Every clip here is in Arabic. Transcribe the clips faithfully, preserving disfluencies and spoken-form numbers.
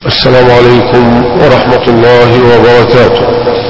السلام عليكم ورحمة الله وبركاته.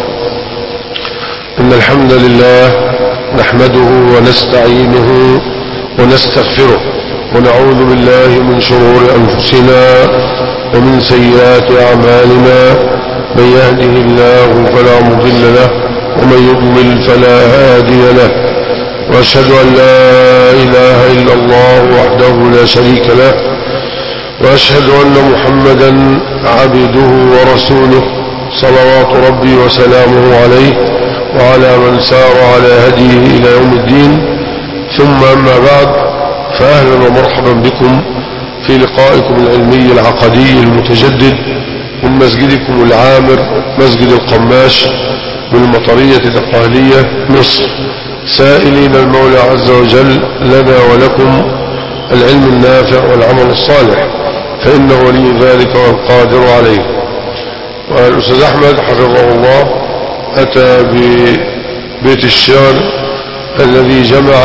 إن الحمد لله نحمده ونستعينه ونستغفره ونعوذ بالله من شرور أنفسنا ومن سيئات أعمالنا. من يهده الله فلا مضل له ومن يضلل فلا هادي له، وأشهد أن لا إله إلا الله وحده لا شريك له، وأشهد أن محمدا عبده ورسوله صلوات ربي وسلامه عليه وعلى من سار على هديه إلى يوم الدين. ثم أما بعد، فأهلا ومرحبا بكم في لقائكم العلمي العقدي المتجدد من مسجدكم العامر مسجد القماش بالمطرية الأقالية مصر، سائلين المولى عز وجل لنا ولكم العلم النافع والعمل الصالح، فإنه ولي ذلك والقادر عليه. والأستاذ أحمد حفظه الله أتى ببيت الشعر الذي جمع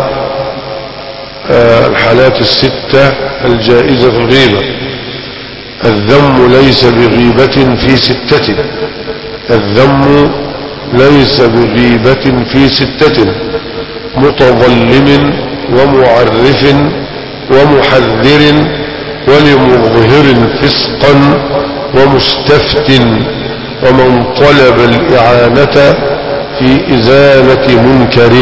الحالات الستة الجائزة في الغيبة. الذم ليس بغيبة في ستة، الذم ليس بغيبة في ستة: متظلم ومعرف ومحذر ولمظهر فسقا ومستفت ومن طلب الإعانة في إزالة منكر.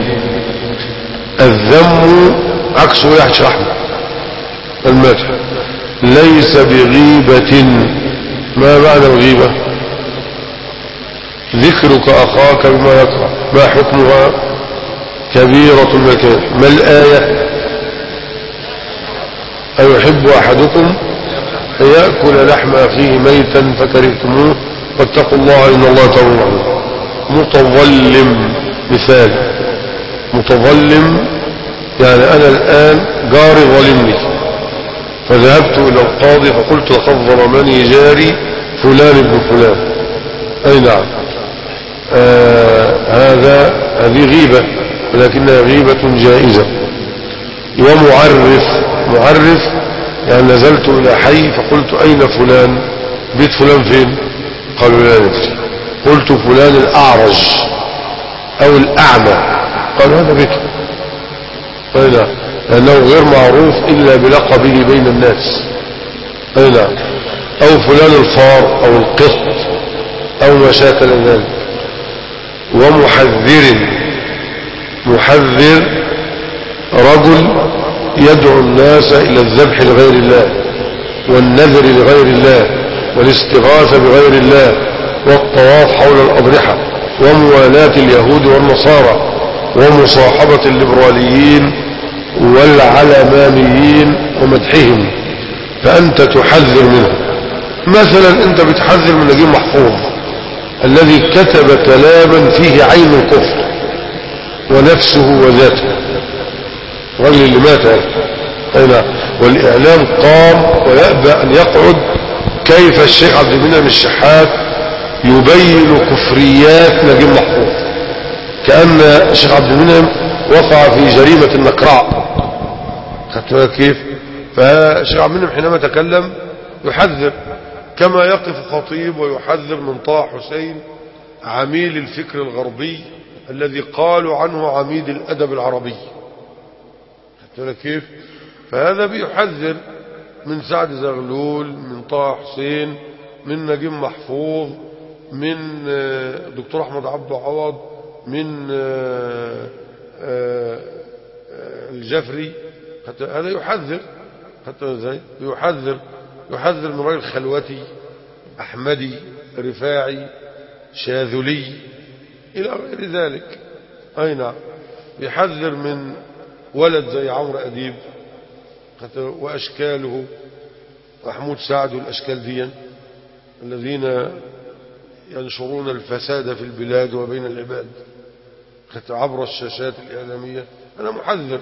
الذم عكسه يحشى أحمد المدح. ليس بغيبة. ما معنى الغيبة؟ ذكرك أخاك بما يكره. ما حكمها؟ كبيرة مكان. ما الآية؟ أيحب أحدكم أن يأكل لحم أخيه ميتا فكرهتموه واتقوا الله إن الله تواب رحيم. متظلم مثال. متظلم يعني أنا الآن جاري ظلمني، فذهبت إلى القاضي فقلت لقد ظلمني جاري فلان ابن فلان. أي نعم، آه هذا هذه غيبة، ولكنها غيبة جائزة. ومعرف. معرف يعني نزلت إلى حي فقلت أين فلان؟ بيت فلان فين؟ قالوا لا ندري. قلت فلان الأعرج أو الأعمى، قالوا هذا بيته. أي نعم، لأنه غير معروف إلا بلقبه بين الناس. أي نعم. أو فلان الفار أو القط أو ما شاكل ذلك. ومحذر. محذر رجل يدعو الناس إلى الذبح لغير الله والنذر لغير الله والاستغاثة بغير الله والطواف حول الأضرحة وموالاة اليهود والنصارى ومصاحبة الليبراليين والعلمانيين ومدحهم، فأنت تحذر منه. مثلا أنت بتحذر من نجيب محفوظ الذي كتب كلاما فيه عين الكفر ونفسه وذاته، الرجل اللي مات هنا، والإعلام قام ويأبى أن يقعد. كيف الشيخ عبد المنعم الشحات يبين كفريات نجيب محفوظ كأن الشيخ عبد المنعم وقع في جريمة النكراء. خدت بالك كيف؟ فالشيخ عبد المنعم حينما تكلم يحذر، كما يقف خطيب ويحذر من طه حسين عميل الفكر الغربي الذي قالوا عنه عميد الأدب العربي. كيف؟ فهذا بيحذر من سعد زغلول، من طه حسين، من نجيب محفوظ، من دكتور احمد عبد عوض، من الجفري. هذا يحذر. حتى ازاي يحذر؟ يحذر من راجل خلوتي احمدي رفاعي شاذلي الى غير ذلك. اي نعم. يحذر من ولد زي عمرو أديب وأشكاله، محمود سعد والأشكال دي الذين ينشرون الفساد في البلاد وبين العباد عبر الشاشات الإعلامية. أنا محذر.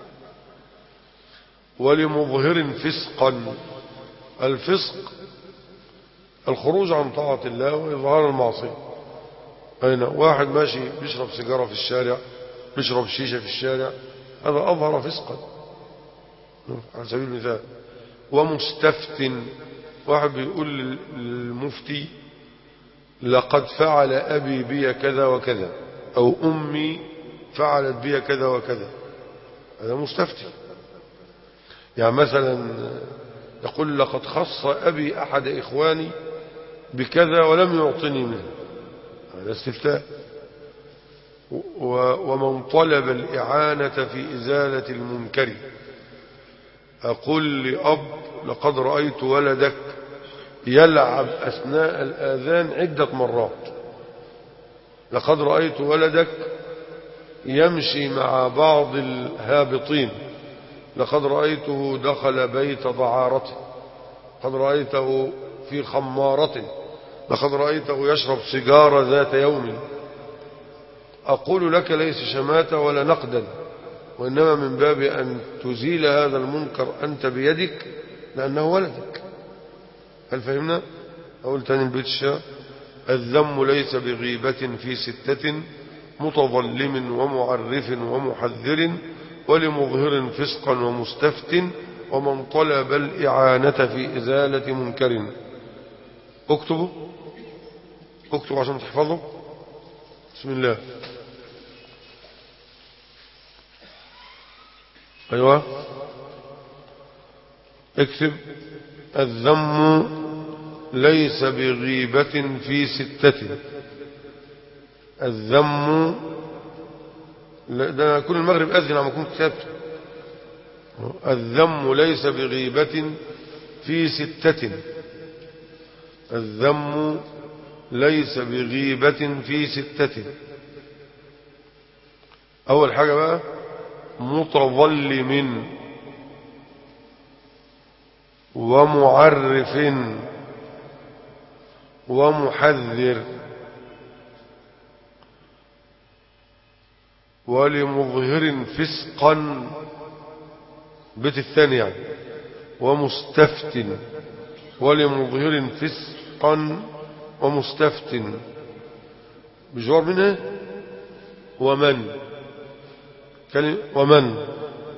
ولمظهر فسقا. الفسق الخروج عن طاعة الله وإظهار المعصية. أين واحد ماشي بيشرب سيجارة في الشارع، بيشرب شيشة في الشارع، هذا أظهر فسقا على سبيل المثال. ومستفت واحد بيقول للمفتي لقد فعل أبي بي كذا وكذا، أو أمي فعلت بي كذا وكذا، هذا مستفتي. يعني مثلا يقول لقد خص أبي أحد إخواني بكذا ولم يعطني منه، هذا استفتاء. ومن طلب الإعانة في إزالة المنكر، أقول لأب لقد رأيت ولدك يلعب أثناء الآذان عدة مرات، لقد رأيت ولدك يمشي مع بعض الهابطين، لقد رأيته دخل بيت ضعارته، لقد رأيته في خمارة، لقد رأيته يشرب سيجارة ذات يوم. أقول لك ليس شماتة ولا نقدا، وإنما من باب أن تزيل هذا المنكر أنت بيدك لأنه ولدك. هل فهمنا؟ أقول تاني البيت الشعر: الذم ليس بغيبة في ستة، متظلم ومعرف ومحذر، ولمظهر فسقا ومستفت، ومن طلب الإعانة في إزالة منكر. اكتبوا اكتبوا عشان تحفظوا. بسم الله. أيوة اكتب: الذم ليس بغيبة في ستة. الذم ده كل المغرب أذن عم أكون كتابته. الذم ليس بغيبة في ستة. الذم ليس بغيبة في ستة. أول حاجة بقى متظلم ومعرف ومحذر ولمظهر فسقا، بيت الثاني يعني، ومستفت، ولمظهر فسقا ومستفت بجوار منها. ومن كلمة ومن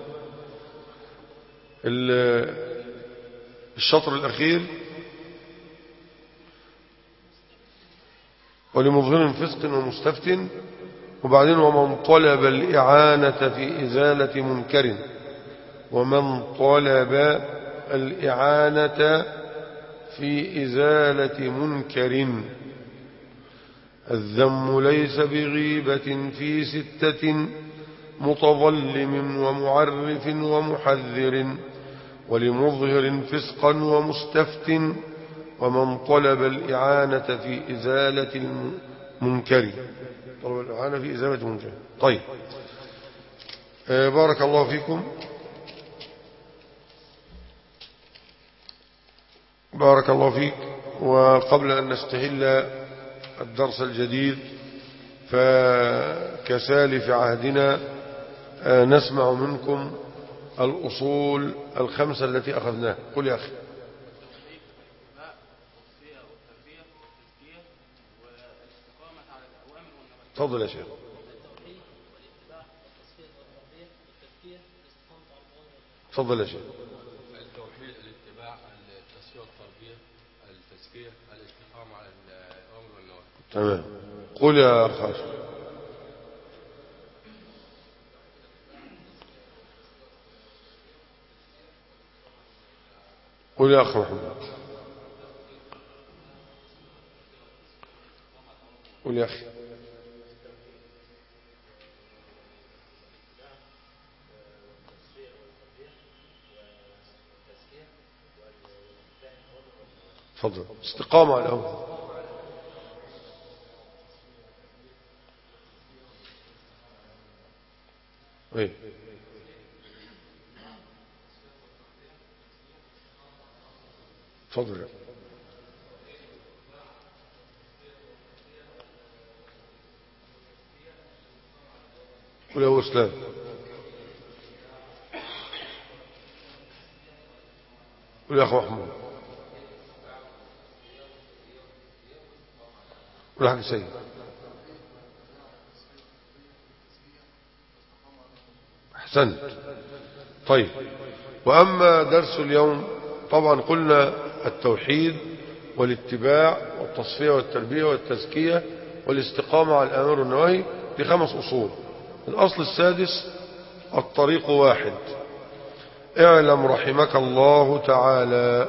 الشطر الأخير ولمظهر فسق ومستفت، وبعدين ومن طلب الإعانة في إزالة منكر. ومن طلب الإعانة في إزالة منكر. الذم ليس بغيبة في ستة، متظلم ومعرف ومحذر، ولمظهر فسقا ومستفت، ومن طلب الإعانة في إزالة المنكر. طلب الإعانة في إزالة المنكر. طيب، آه بارك الله فيكم. بارك الله فيك. وقبل أن نستهل الدرس الجديد فكسالف عهدنا آه نسمع منكم الأصول الخمسة التي أخذناها. قل يا أخي. تفضل يا شيخ. تفضل يا شيخ. التوحيد، الاتباع، التصفية والتربية، التزكية، الاستقامة على الأوامر والنواهي. تمام. قل يا أخ. قل يا أخ محمد. قل يا أخي. تفضل. استقامة على الأول. ايه تفضل. قل يا أستاذ. قل يا أخ محمود. قل يا حاج سيد. أحسنت. طيب، وأما درس اليوم طبعا قلنا التوحيد والاتباع والتصفية والتربية والتزكية والاستقامة على الأمر والنواهي. دي خمس أصول. الأصل السادس الطريق واحد. اعلم رحمك الله تعالى،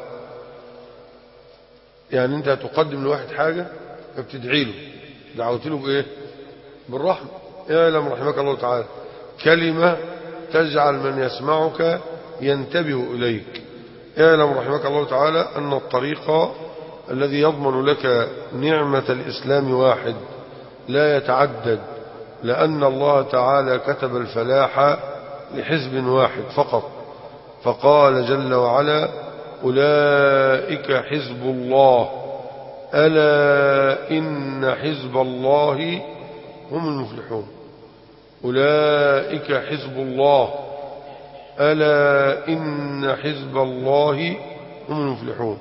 يعني انت هتقدم لواحد حاجة فبتدعي له، دعوت له بإيه؟ بالرحمة. اعلم رحمك الله تعالى كلمة تجعل من يسمعك ينتبه إليك. اعلم رحمك الله تعالى أن الطريق الذي يضمن لك نعمة الإسلام واحد لا يتعدد، لأن الله تعالى كتب الفلاح لحزب واحد فقط، فقال جل وعلا أولئك حزب الله ألا إن حزب الله هم المفلحون. أولئك حزب الله ألا إن حزب الله هم المفلحون.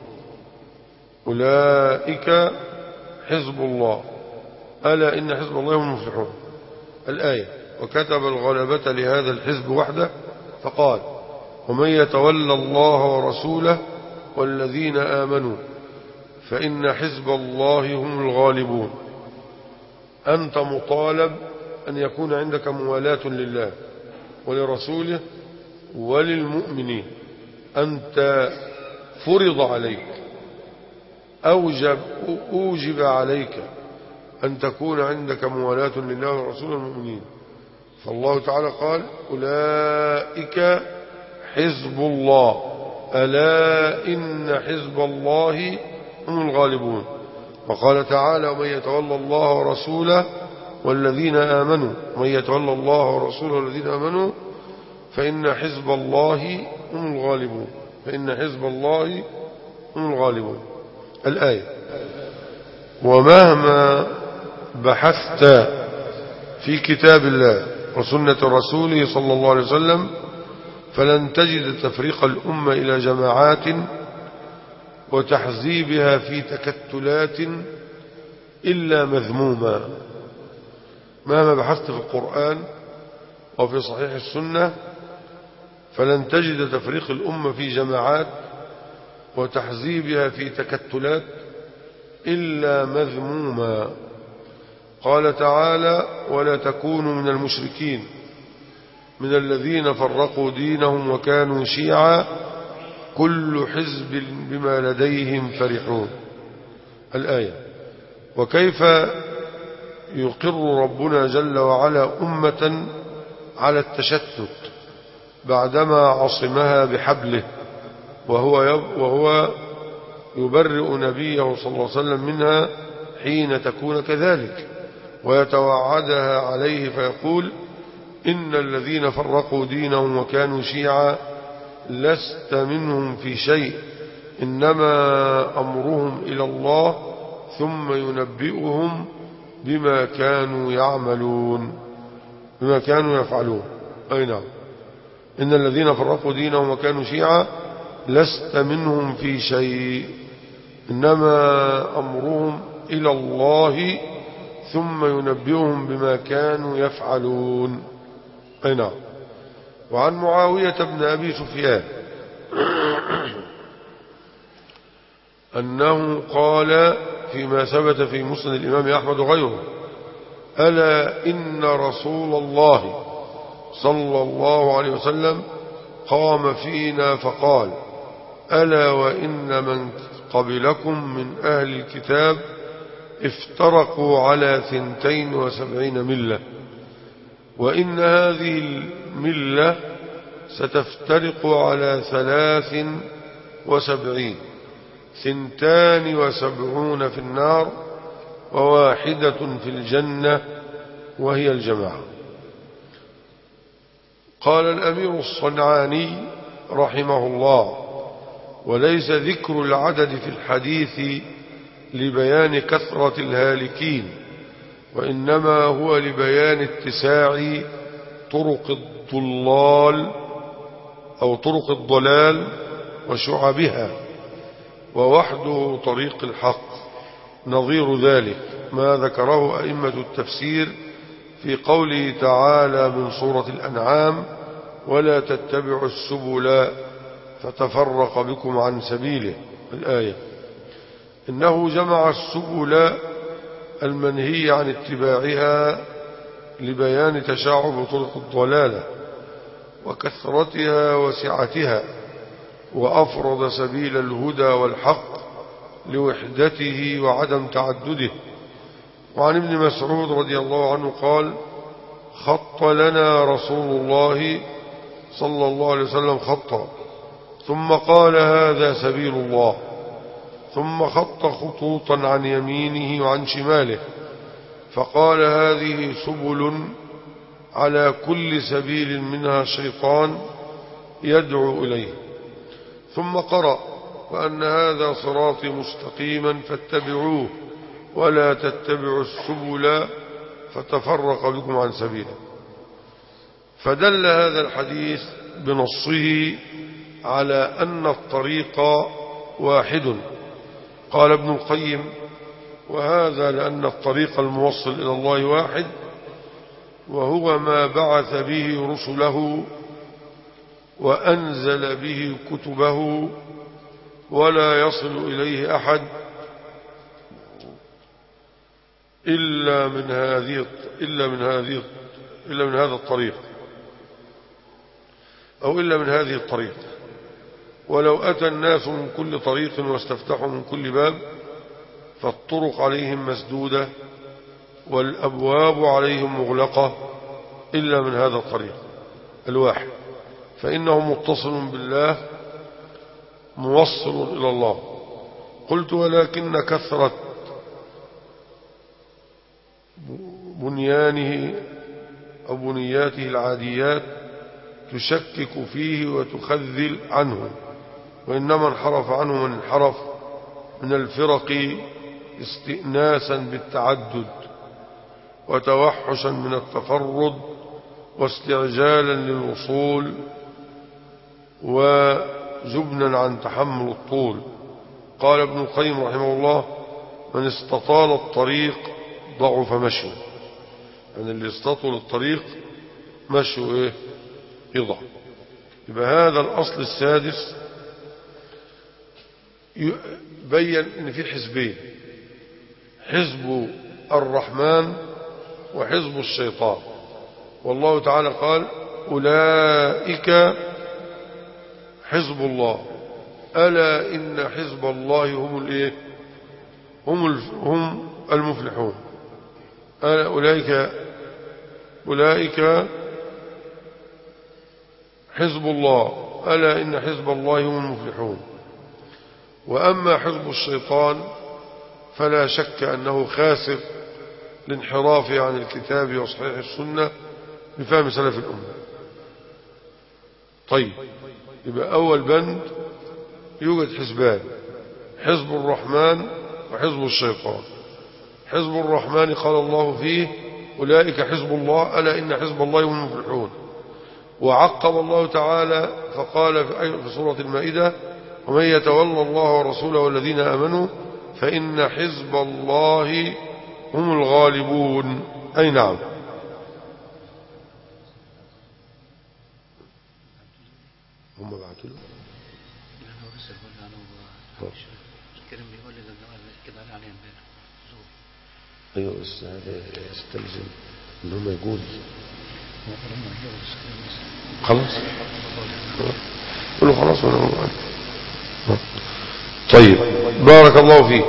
أولئك حزب الله ألا إن حزب الله هم المفلحون. الآية. وكتب الغلبة لهذا الحزب وحده فقال ومن يتولى الله ورسوله والذين آمنوا فإن حزب الله هم الغالبون. أنت مطالب أن يكون عندك موالاة لله ولرسوله وللمؤمنين. أنت فرض عليك، أوجب, أوجب عليك أن تكون عندك موالاة لله ورسوله والمؤمنين. فالله تعالى قال أولئك حزب الله ألا إن حزب الله هم الغالبون. وقال تعالى ومن يتولى الله ورسوله والذين آمنوا ومن يتولى الله ورسوله والذين آمنوا فإن حزب الله هم الغالبون. فإن حزب الله هم الغالبون. الآية. ومهما بحثت في كتاب الله وسنة رسوله صلى الله عليه وسلم فلن تجد تفريق الأمة إلى جماعات وتحزيبها في تكتلات إلا مذموما. مهما بحثت في القرآن وفي صحيح السنة فلن تجد تفريق الأمة في جماعات وتحزيبها في تكتلات إلا مذموما. قال تعالى ولا تكونوا من المشركين من الذين فرقوا دينهم وكانوا شيعا كل حزب بما لديهم فرحون. الآية. وكيف يقر ربنا جل وعلا أمة على التشتت بعدما عصمها بحبله وهو وهو يبرئ نبيه صلى الله عليه وسلم منها حين تكون كذلك ويتوعدها عليه فيقول إن الذين فرقوا دينهم وكانوا شيعا لست منهم في شيء إنما أمرهم إلى الله ثم ينبئهم بما كانوا يعملون بما كانوا يفعلون. أي نعم. إن الذين فرقوا دينهم وكانوا شيعا لست منهم في شيء إنما أمرهم إلى الله ثم ينبئهم بما كانوا يفعلون. أي نعم. وعن معاوية بن أبي سفيان أنه قال فيما ثبت في مسند الإمام أحمد وغيره ألا إن رسول الله صلى الله عليه وسلم قام فينا فقال ألا وإن من قبلكم من أهل الكتاب افترقوا على ثنتين وسبعين ملة وإن هذه الملة ستفترق على ثلاث وسبعين ثنتان وسبعون في النار وواحدة في الجنة وهي الجماعة. قال الأمير الصنعاني رحمه الله وليس ذكر العدد في الحديث لبيان كثرة الهالكين وإنما هو لبيان اتساع طرق الضلال أو طرق الضلال وشعبها ووحده طريق الحق. نظير ذلك ما ذكره أئمة التفسير في قوله تعالى من سورة الأنعام ولا تتبعوا السبل فتفرق بكم عن سبيله الآية. إنه جمع السبل المنهي عن اتباعها لبيان تشعب طرق الضلالة وكثرتها وسعتها، وأفرض سبيل الهدى والحق لوحدته وعدم تعدده. وعن ابن مسعود رضي الله عنه قال: خط لنا رسول الله صلى الله عليه وسلم خطا، ثم قال: هذا سبيل الله، ثم خط خطوطا عن يمينه وعن شماله، فقال: هذه سبل على كل سبيل منها شيطان يدعو إليه. ثم قرأ: وأن هذا صراطي مستقيما فاتبعوه ولا تتبعوا السبل فتفرق بكم عن سبيله. فدل هذا الحديث بنصه على أن الطريق واحد. قال ابن القيم: وهذا لأن الطريق الموصل إلى الله واحد، وهو ما بعث به رسله وأنزل به كتبه، ولا يصل إليه أحد إلا من هذه إلا من هذه إلا من هذا الطريق، أو إلا من هذه الطريق. ولو أتى الناس من كل طريق واستفتحوا من كل باب فالطرق عليهم مسدودة والأبواب عليهم مغلقة إلا من هذا الطريق الواحد، فإنه متصل بالله موصل إلى الله. قلت: ولكن كثرة بنيانه أو بنياته العاديات تشكك فيه وتخذل عنه، وإنما انحرف عنه من انحرف من الفرق استئناسا بالتعدد وتوحشا من التفرد واستعجالا للوصول وجبنا عن تحمل الطول. قال ابن القيم رحمه الله: من استطال الطريق ضعف مشيه، يعني اللي استطول الطريق مشيه ايه يضعف. يبقى هذا الأصل السادس يبين ان في حزبين: حزب الرحمن وحزب الشيطان. والله تعالى قال: أولئك حزب الله ألا إن حزب الله هم الايه هم هم المفلحون. ألا أولئك أولئك حزب الله ألا إن حزب الله هم المفلحون. وأما حزب الشيطان فلا شك أنه خاسر لانحراف عن الكتاب وصحيح السنة بفهم سلف الأمة. طيب، يبقى أول بند يوجد حزبان: حزب الرحمن وحزب الشيطان. حزب الرحمن قال الله فيه: أولئك حزب الله ألا إن حزب الله هم المفلحون. وعقب الله تعالى فقال في سورة المائدة: ومن يتولى الله ورسوله والذين آمنوا فإن حزب الله هم الغالبون. أي نعم. هم بعتوا له الكريم بيقول لي كده عليه امبارح. ايوه بس هذا يستلزم ان هم يقول خلاص قولوا خلاص ولا طيب. بارك الله فيك.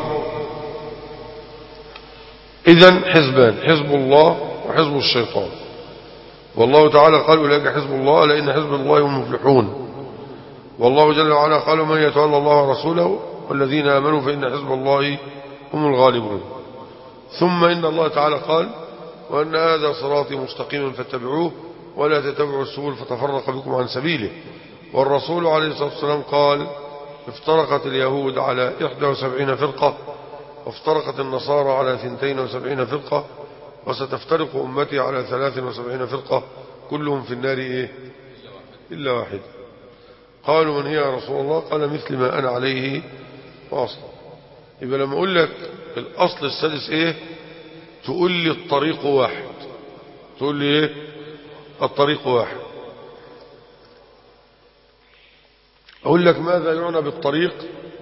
اذن حزبان: حزب الله وحزب الشيطان. والله تعالى قال: أولئك حزب الله ألا إن حزب الله هم المفلحون. والله جل وعلا قال: من يتولى الله ورسوله والذين آمنوا فإن حزب الله هم الغالبون. ثم إن الله تعالى قال: وأن هذا صراطي مستقيما فاتبعوه ولا تتبعوا السبل فتفرق بكم عن سبيله. والرسول عليه الصلاة والسلام قال: افترقت اليهود على إحدى وسبعين فرقة، وافترقت النصارى على ثنتين وسبعين فرقة، وستفترق أمتي على ثلاث وسبعين فرقة كلهم في النار إيه إلا واحد. قالوا: من هي يا رسول الله؟ قال: مثل ما أنا عليه وأصلا. يبقى لما أقول لك الأصل السادس إيه تقول لي الطريق واحد. تقول لي إيه الطريق واحد. أقول لك ماذا يعنى بالطريق؟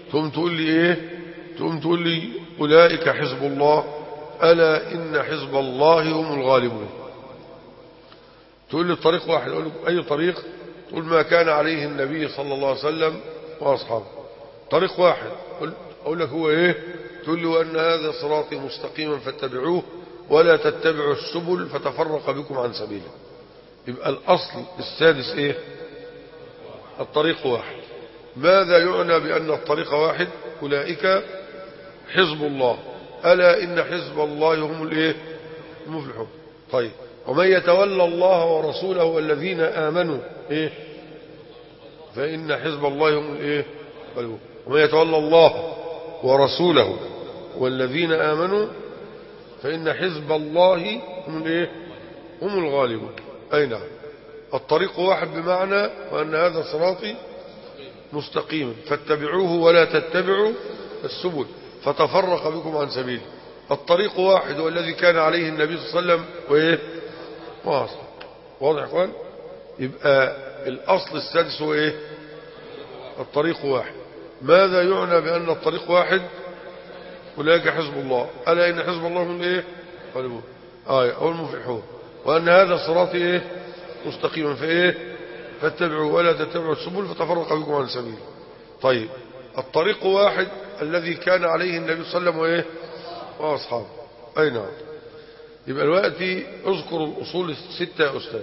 تقوم تقول لي إيه؟ تقوم تقول لي أولئك حزب الله ألا إن حزب الله هم الغالبون. تقول لي الطريق واحد، أقول لك أي طريق؟ تقول ما كان عليه النبي صلى الله عليه وسلم وأصحابه. طريق واحد، أقول لك هو إيه؟ تقول لي وأن هذا صراطي مستقيما فاتبعوه ولا تتبعوا السبل فتفرق بكم عن سبيله. يبقى الأصل السادس إيه؟ الطريق واحد. ماذا يعنى بأن الطريق واحد؟ أولئك حزب الله ألا إن حزب الله هم الإيه؟ المفلحون. طيب ومن يتولى الله ورسوله والذين آمنوا إيه؟ فإن حزب الله هم الإيه؟ ومن يتولى الله ورسوله والذين آمنوا فإن حزب الله هم الإيه؟ هم الغالبون. أي نعم. الطريق واحد بمعنى وأن هذا صراطي مستقيما فاتبعوه ولا تتبعوا السبل فتفرق بكم عن سبيله. الطريق واحد والذي كان عليه النبي صلى الله عليه وسلم وإيه؟ واصل. واضح يا اخوان؟ يبقى الأصل السادس هو إيه؟ الطريق واحد. ماذا يعنى بأن الطريق واحد؟ أولئك حزب الله ألا إن حزب الله هم إيه؟ غالبون. آية أو المفلحون. وأن هذا صراطي إيه؟ مستقيما فإيه؟ فاتبعوا ولا تتبعوا السبل فتفرق بكم عن سبيله. طيب الطريق واحد الذي كان عليه النبي صلى الله عليه وسلم وإيه؟ وأصحابه. أي نعم. يبقى الوقت اذكر الأصول الستة يا أستاذ.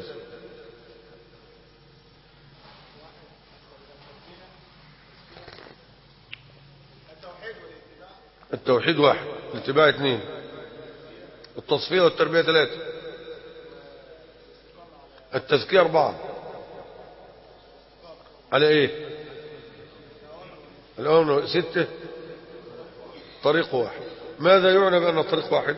التوحيد واحد، الاتباع اثنين، التصفية والتربية ثلاثة، التزكية أربعة. على إيه؟ الأمر ستة. طريق واحد. ماذا يعنى بأن الطريق واحد؟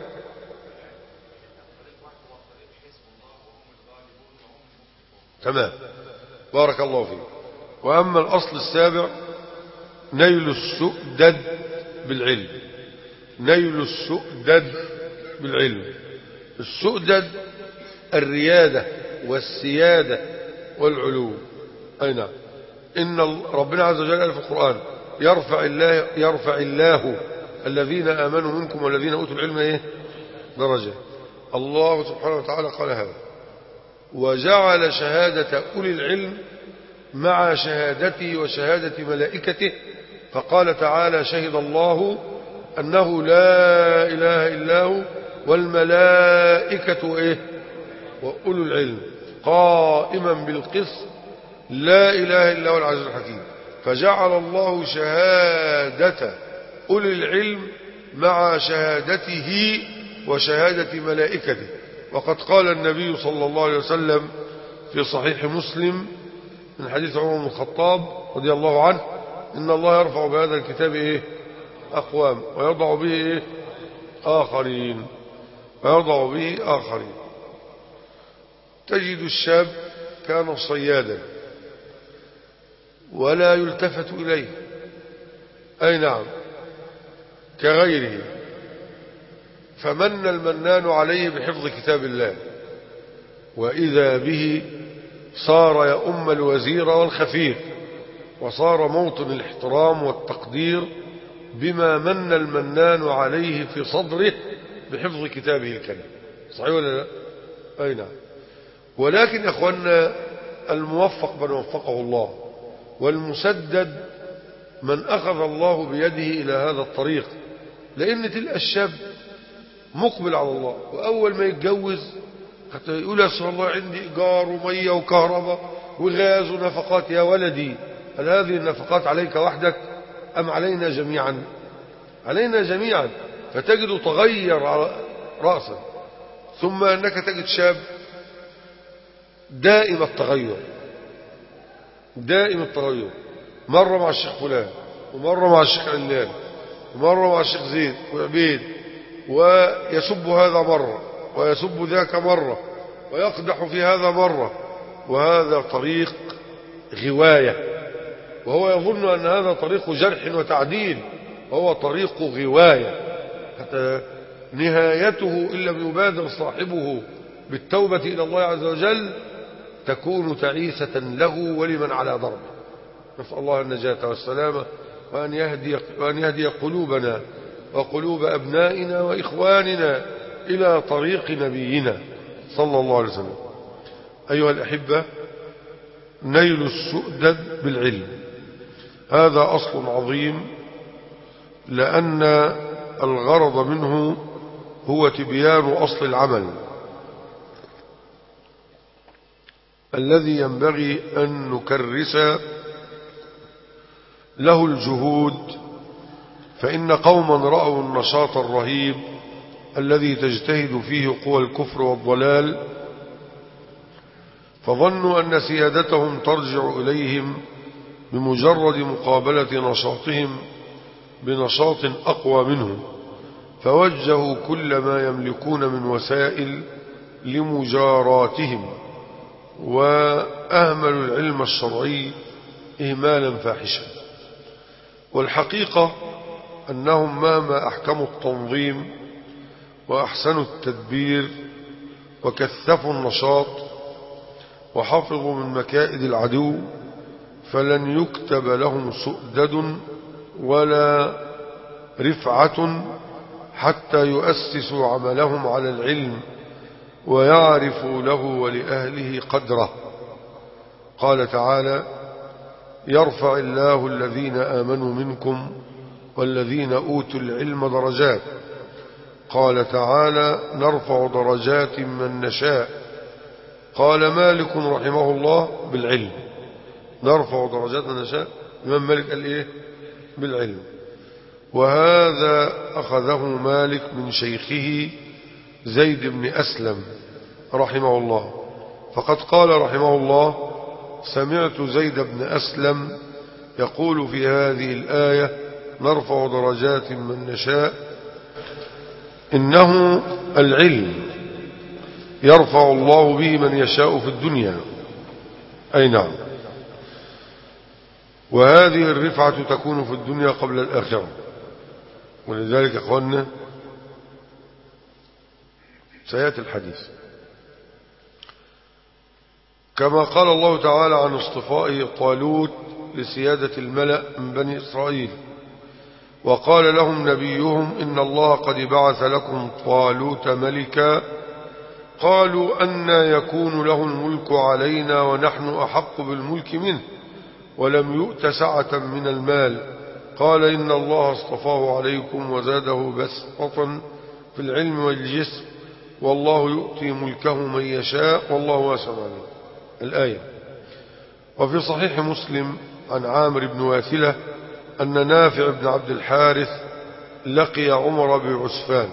تمام، بارك الله فيك. وأما الأصل السابع نيل السؤدد بالعلم. نيل السؤدد بالعلم. السؤدد الريادة والسيادة والعلو. أي نعم. إن ربنا عز وجل قال في القرآن يرفع الله يرفع الله الذين آمنوا منكم والذين أوتوا العلم إيه؟ درجة. الله سبحانه وتعالى قال هذا وجعل شهادة أولي العلم مع شهادته وشهادة ملائكته فقال تعالى شهد الله أنه لا إله إلا هو والملائكة إيه؟ وأولو العلم قائما بالقسط لا إله إلا هو العزيز الحكيم. فجعل الله شهادة أولي العلم مع شهادته وشهادة ملائكته. وقد قال النبي صلى الله عليه وسلم في صحيح مسلم من حديث عمر بن الخطاب رضي الله عنه إن الله يرفع بهذا الكتاب إيه؟ أقوام ويضع به إيه؟ آخرين ويضع به آخرين. تجد الشاب كان صيادا ولا يلتفت إليه. أي نعم، كغيره. فمن المنان عليه بحفظ كتاب الله وإذا به صار يؤم الوزير والخفير وصار موطن الاحترام والتقدير بما من المنان عليه في صدره بحفظ كتابه الكريم. صحيح ولا لا؟ أي نعم. ولكن يا أخوانا الموفق من وفقه الله والمسدد من أخذ الله بيده إلى هذا الطريق. لأن تلقى الشاب مقبل على الله وأول ما يتجوز حتى يقول يا سبحان الله عندي إيجار ومية وكهرباء وغاز ونفقات. يا ولدي هل هذه النفقات عليك وحدك أم علينا جميعا؟ علينا جميعا. فتجد تغير رأسا. ثم أنك تجد شاب دائم التغير دائم التغير مرة مع الشيخ فلان ومرة مع الشيخ علان ومرة مع الشيخ زيد وعبيد ويسب هذا مرة ويسب ذاك مرة ويقدح في هذا مرة. وهذا طريق غواية وهو يظن أن هذا طريق جرح وتعديل وهو طريق غواية حتى نهايته إن لم يبادر صاحبه بالتوبة إلى الله عز وجل تكون تعيسة له ولمن على ضربه. نسأل الله النجاة والسلامة وأن يهدي, وأن يهدي قلوبنا وقلوب أبنائنا وإخواننا إلى طريق نبينا صلى الله عليه وسلم. أيها الأحبة، نيل السؤدد بالعلم هذا أصل عظيم، لأن الغرض منه هو تبيان أصل العمل الذي ينبغي أن نكرس له الجهود، فإن قوما رأوا النشاط الرهيب الذي تجتهد فيه قوى الكفر والضلال، فظنوا أن سيادتهم ترجع إليهم بمجرد مقابلة نشاطهم بنشاط أقوى منه، فوجهوا كل ما يملكون من وسائل لمجاراتهم، وأهملوا العلم الشرعي إهمالا فاحشا. والحقيقة أنهم مهما أحكموا التنظيم وأحسنوا التدبير وكثفوا النشاط وحفظوا من مكائد العدو، فلن يكتب لهم سؤدد ولا رفعة حتى يؤسسوا عملهم على العلم ويعرفوا له ولأهله قدره. قال تعالى: يرفع الله الذين آمنوا منكم والذين أوتوا العلم درجات. قال تعالى: نرفع درجات من نشاء. قال مالك رحمه الله: بالعلم. نرفع درجات من نشاء. الإمام مالك قال إيه؟ بالعلم. وهذا أخذه مالك من شيخه زيد بن أسلم رحمه الله، فقد قال رحمه الله: سمعت زيد بن أسلم يقول في هذه الآية: نرفع درجات من نشاء، إنه العلم يرفع الله به من يشاء في الدنيا. أي نعم. وهذه الرفعة تكون في الدنيا قبل الآخرة. ولذلك يا أخوانا سيأتي الحديث كما قال الله تعالى عن اصطفائه طالوت لسيادة الملأ من بني إسرائيل: وقال لهم نبيهم إن الله قد بعث لكم طالوت ملكا. قالوا أنى يكون له الملك علينا ونحن أحق بالملك منه ولم يؤت سعة من المال. قال إن الله اصطفاه عليكم وزاده بسطة في العلم والجسم والله يؤتي ملكه من يشاء والله واسع عليم. الآية. وفي صحيح مسلم عن عامر بن واثلة أن نافع بن عبد الحارث لقي عمر بعسفان.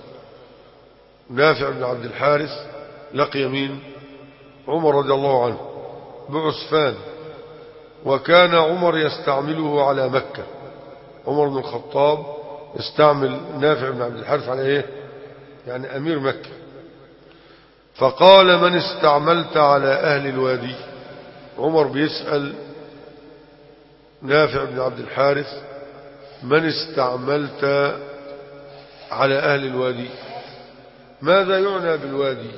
نافع بن عبد الحارث لقي مين؟ عمر رضي الله عنه بعسفان، وكان عمر يستعمله على مكة. عمر بن الخطاب استعمل نافع بن عبد الحارث على ايه؟ يعني أمير مكة. فقال: من استعملت على أهل الوادي؟ عمر بيسأل نافع بن عبد الحارث: من استعملت على أهل الوادي؟ ماذا يعنى بالوادي؟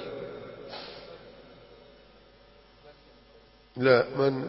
لا، من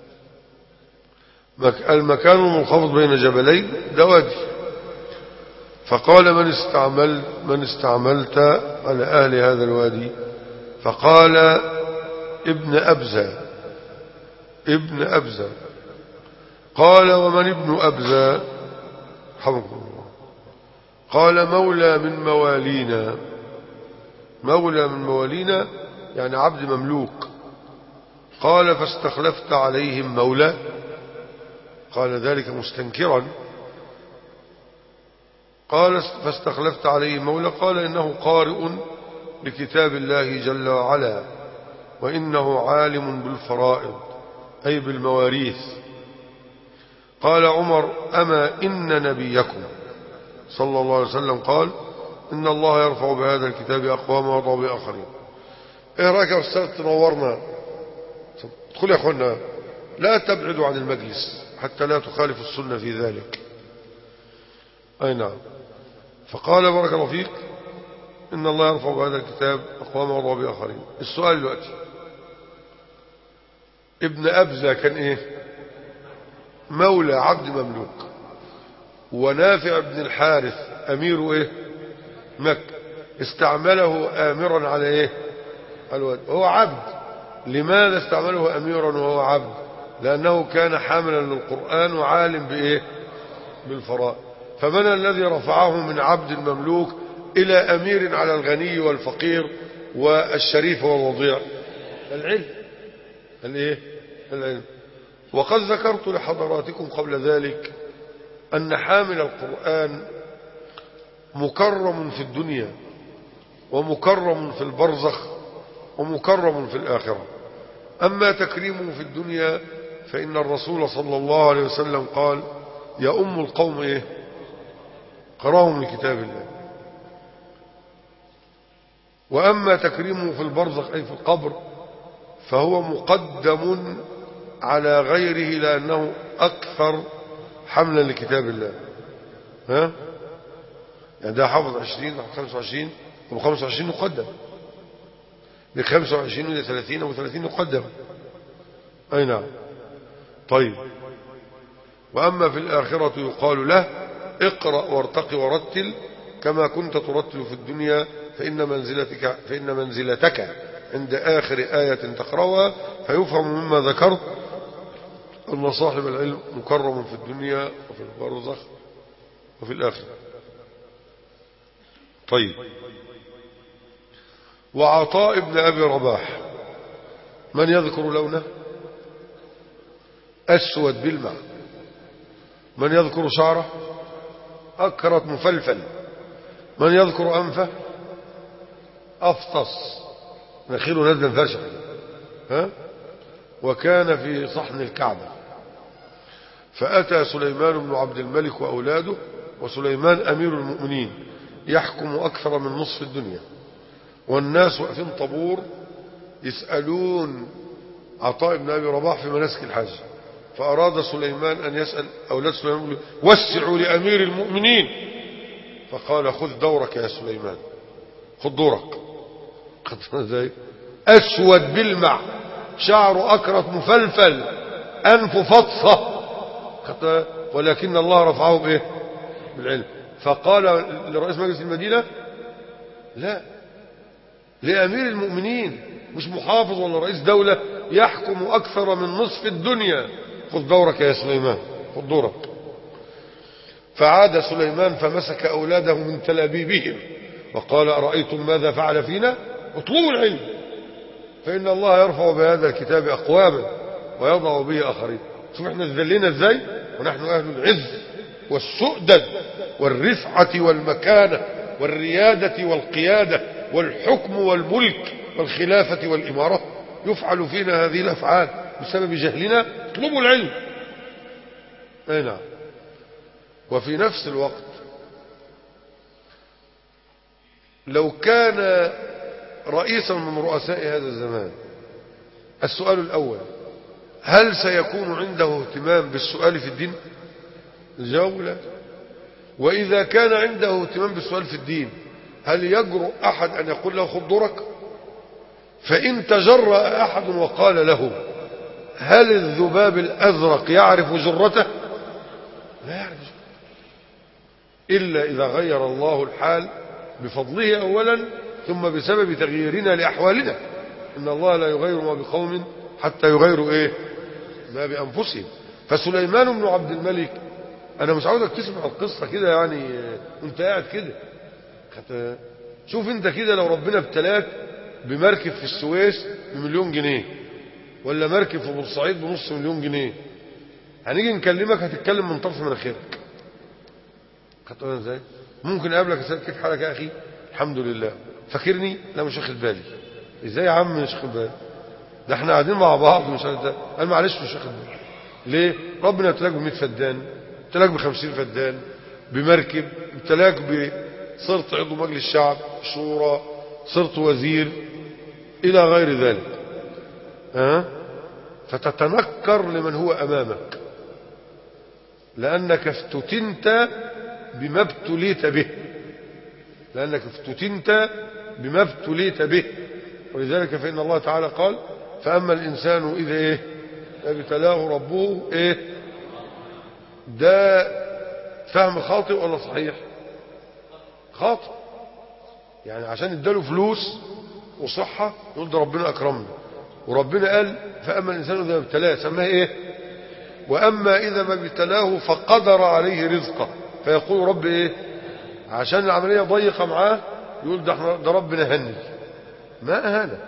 المكان المنخفض بين جبلين ده وادي. فقال: من استعملت من استعملت على أهل هذا الوادي؟ فقال: ابن أبزة. ابن أبزة. قال: ومن ابن أبزة؟ حفظه الله. قال: مولى من موالينا. مولى من موالينا يعني عبد مملوك. قال: فاستخلفت عليهم مولى؟ قال ذلك مستنكرا. قال: فاستخلفت عليه مولى؟ قال: إنه قارئ لكتاب الله جل وعلا وإنه عالم بالفرائض أي بالمواريث. قال عمر: أما إن نبيكم صلى الله عليه وسلم قال: إن الله يرفع بهذا الكتاب أقواما ويضع بآخرين. إيه رأيك يا أستاذ تنورنا؟ ادخل يا أخوانا، لا تبعدوا عن المجلس حتى لا تخالف السنة في ذلك. أي نعم. فقال: بارك الله فيك، إن الله يرفع بهذا الكتاب أقواما ويضع بآخرين. السؤال دلوقتي: ابن أبزة كان إيه؟ مولى عبد مملوك. ونافع بن الحارث أمير إيه مكة استعمله آمرا على إيه الواد هو عبد. لماذا استعمله أميرا وهو عبد؟ لأنه كان حاملا للقرآن وعالم بإيه بالفرائض. فمن الذي رفعه من عبد المملوك إلى أمير على الغني والفقير والشريف والوضيع؟ العلم. الإيه العلم. وقد ذكرت لحضراتكم قبل ذلك أن حامل القرآن مكرم في الدنيا ومكرم في البرزخ ومكرم في الآخرة. أما تكريمه في الدنيا فإن الرسول صلى الله عليه وسلم قال يا أم القوم إيه قراهم لكتاب الله. وأما تكريمه في البرزخ أي في القبر فهو مقدم على غيره لأنه أكثر حملا لكتاب الله. ها يعني ده حافظ عشرين خمسة وعشرين وخمسة وعشرين يقدم بخمسة وعشرين إلى ثلاثين وثلاثين يقدم. أي نعم. طيب وأما في الآخرة يقال له اقرأ وارتق ورتل كما كنت ترتل في الدنيا فإن منزلتك, فإن منزلتك عند آخر آية تقرأها. فيفهم مما ذكرت أن صاحب العلم مكرم في الدنيا وفي البرزخ وفي الآخرة. طيب وعطاء ابن أبي رباح من يذكر لونه؟ أسود بالماء. من يذكر شعره؟ أكرت مفلفل. من يذكر أنفه؟ أفطس نخيله نزلا فرشا. ها وكان في صحن الكعبة. فأتى سليمان بن عبد الملك وأولاده وسليمان أمير المؤمنين يحكم أكثر من نصف الدنيا والناس واقفين طابور يسألون عطاء بن أبي رباح في مناسك الحج. فأراد سليمان أن يسأل أولاد سليمان وسعوا لأمير المؤمنين. فقال خذ دورك يا سليمان خذ دورك. أسود بالمع شعر أكرت مفلفل أنف فطسة ولكن الله رفعه بإيه بالعلم. فقال لرئيس مجلس المدينة لا لأمير المؤمنين مش محافظ ولا رئيس دولة يحكم أكثر من نصف الدنيا. خذ دورك يا سليمان خذ دورك. فعاد سليمان فمسك أولاده من تلابيبهم وقال أرأيتم ماذا فعل فينا؟ اطلبوا العلم فإن الله يرفع بهذا الكتاب أقواما ويضع به آخرين. شوف احنا ذلنا ازاي ونحن أهل العز والسؤدد والرفعة والمكانة والريادة والقيادة والحكم والملك والخلافة والإمارة. يفعل فينا هذه الأفعال بسبب جهلنا. اطلبوا العلم. أي نعم. وفي نفس الوقت لو كان رئيسا من رؤساء هذا الزمان السؤال الأول هل سيكون عنده اهتمام بالسؤال في الدين؟ الجواب لا. وإذا كان عنده اهتمام بالسؤال في الدين هل يجرؤ أحد أن يقول له خذ دورك؟ فإن تجرأ أحد وقال له هل الذباب الأزرق يعرف جرته؟ لا يعرف جرته إلا إذا غير الله الحال بفضله أولا ثم بسبب تغييرنا لأحوالنا. إن الله لا يغير ما بقوم حتى يغيروا إيه ما بأنفسهم. فسليمان بن عبد الملك أنا مش عاوزك تسمع القصة كده يعني وانت قاعد كده. شوف انت كده لو ربنا ابتلاك بمركب في السويس بمليون جنيه ولا مركب في بورسعيد بنص مليون جنيه هنيجي نكلمك هتتكلم من طرف مناخيرك. خدتوا ازاي؟ ممكن اقابلك اسالك كيف حالك يا اخي؟ الحمد لله. فاكرني؟ لا مش واخد بالي. ازاي يا عم مش واخد بالي؟ ده احنا قاعدين مع بعض مش عارف ده. قال معلش مش واخد بالي. ليه؟ ربنا ابتلاك ب مية فدان، ابتلاك ب خمسين فدان، بمركب، ابتلاك ب صرت عضو مجلس الشعب، شورى، صرت وزير الى غير ذلك. ها؟ أه؟ فتتنكر لمن هو امامك لانك افتتنت بما ابتليت به. لانك افتتنت بما ابتليت به. ولذلك فإن الله تعالى قال فأما الإنسان إذا إيه ابتلاه ربه إيه ده فهم خاطئ ولا صحيح؟ خاطئ. يعني عشان اداله فلوس وصحة يقول ده ربنا أكرمني، وربنا قال فأما الإنسان إذا ابتلاه سماه إيه؟ وأما إذا ما ابتلاه فقدر عليه رزقه فيقول رب إيه؟ عشان العملية ضيقة معاه يقول ده, ده ربنا هني. ما أهانك.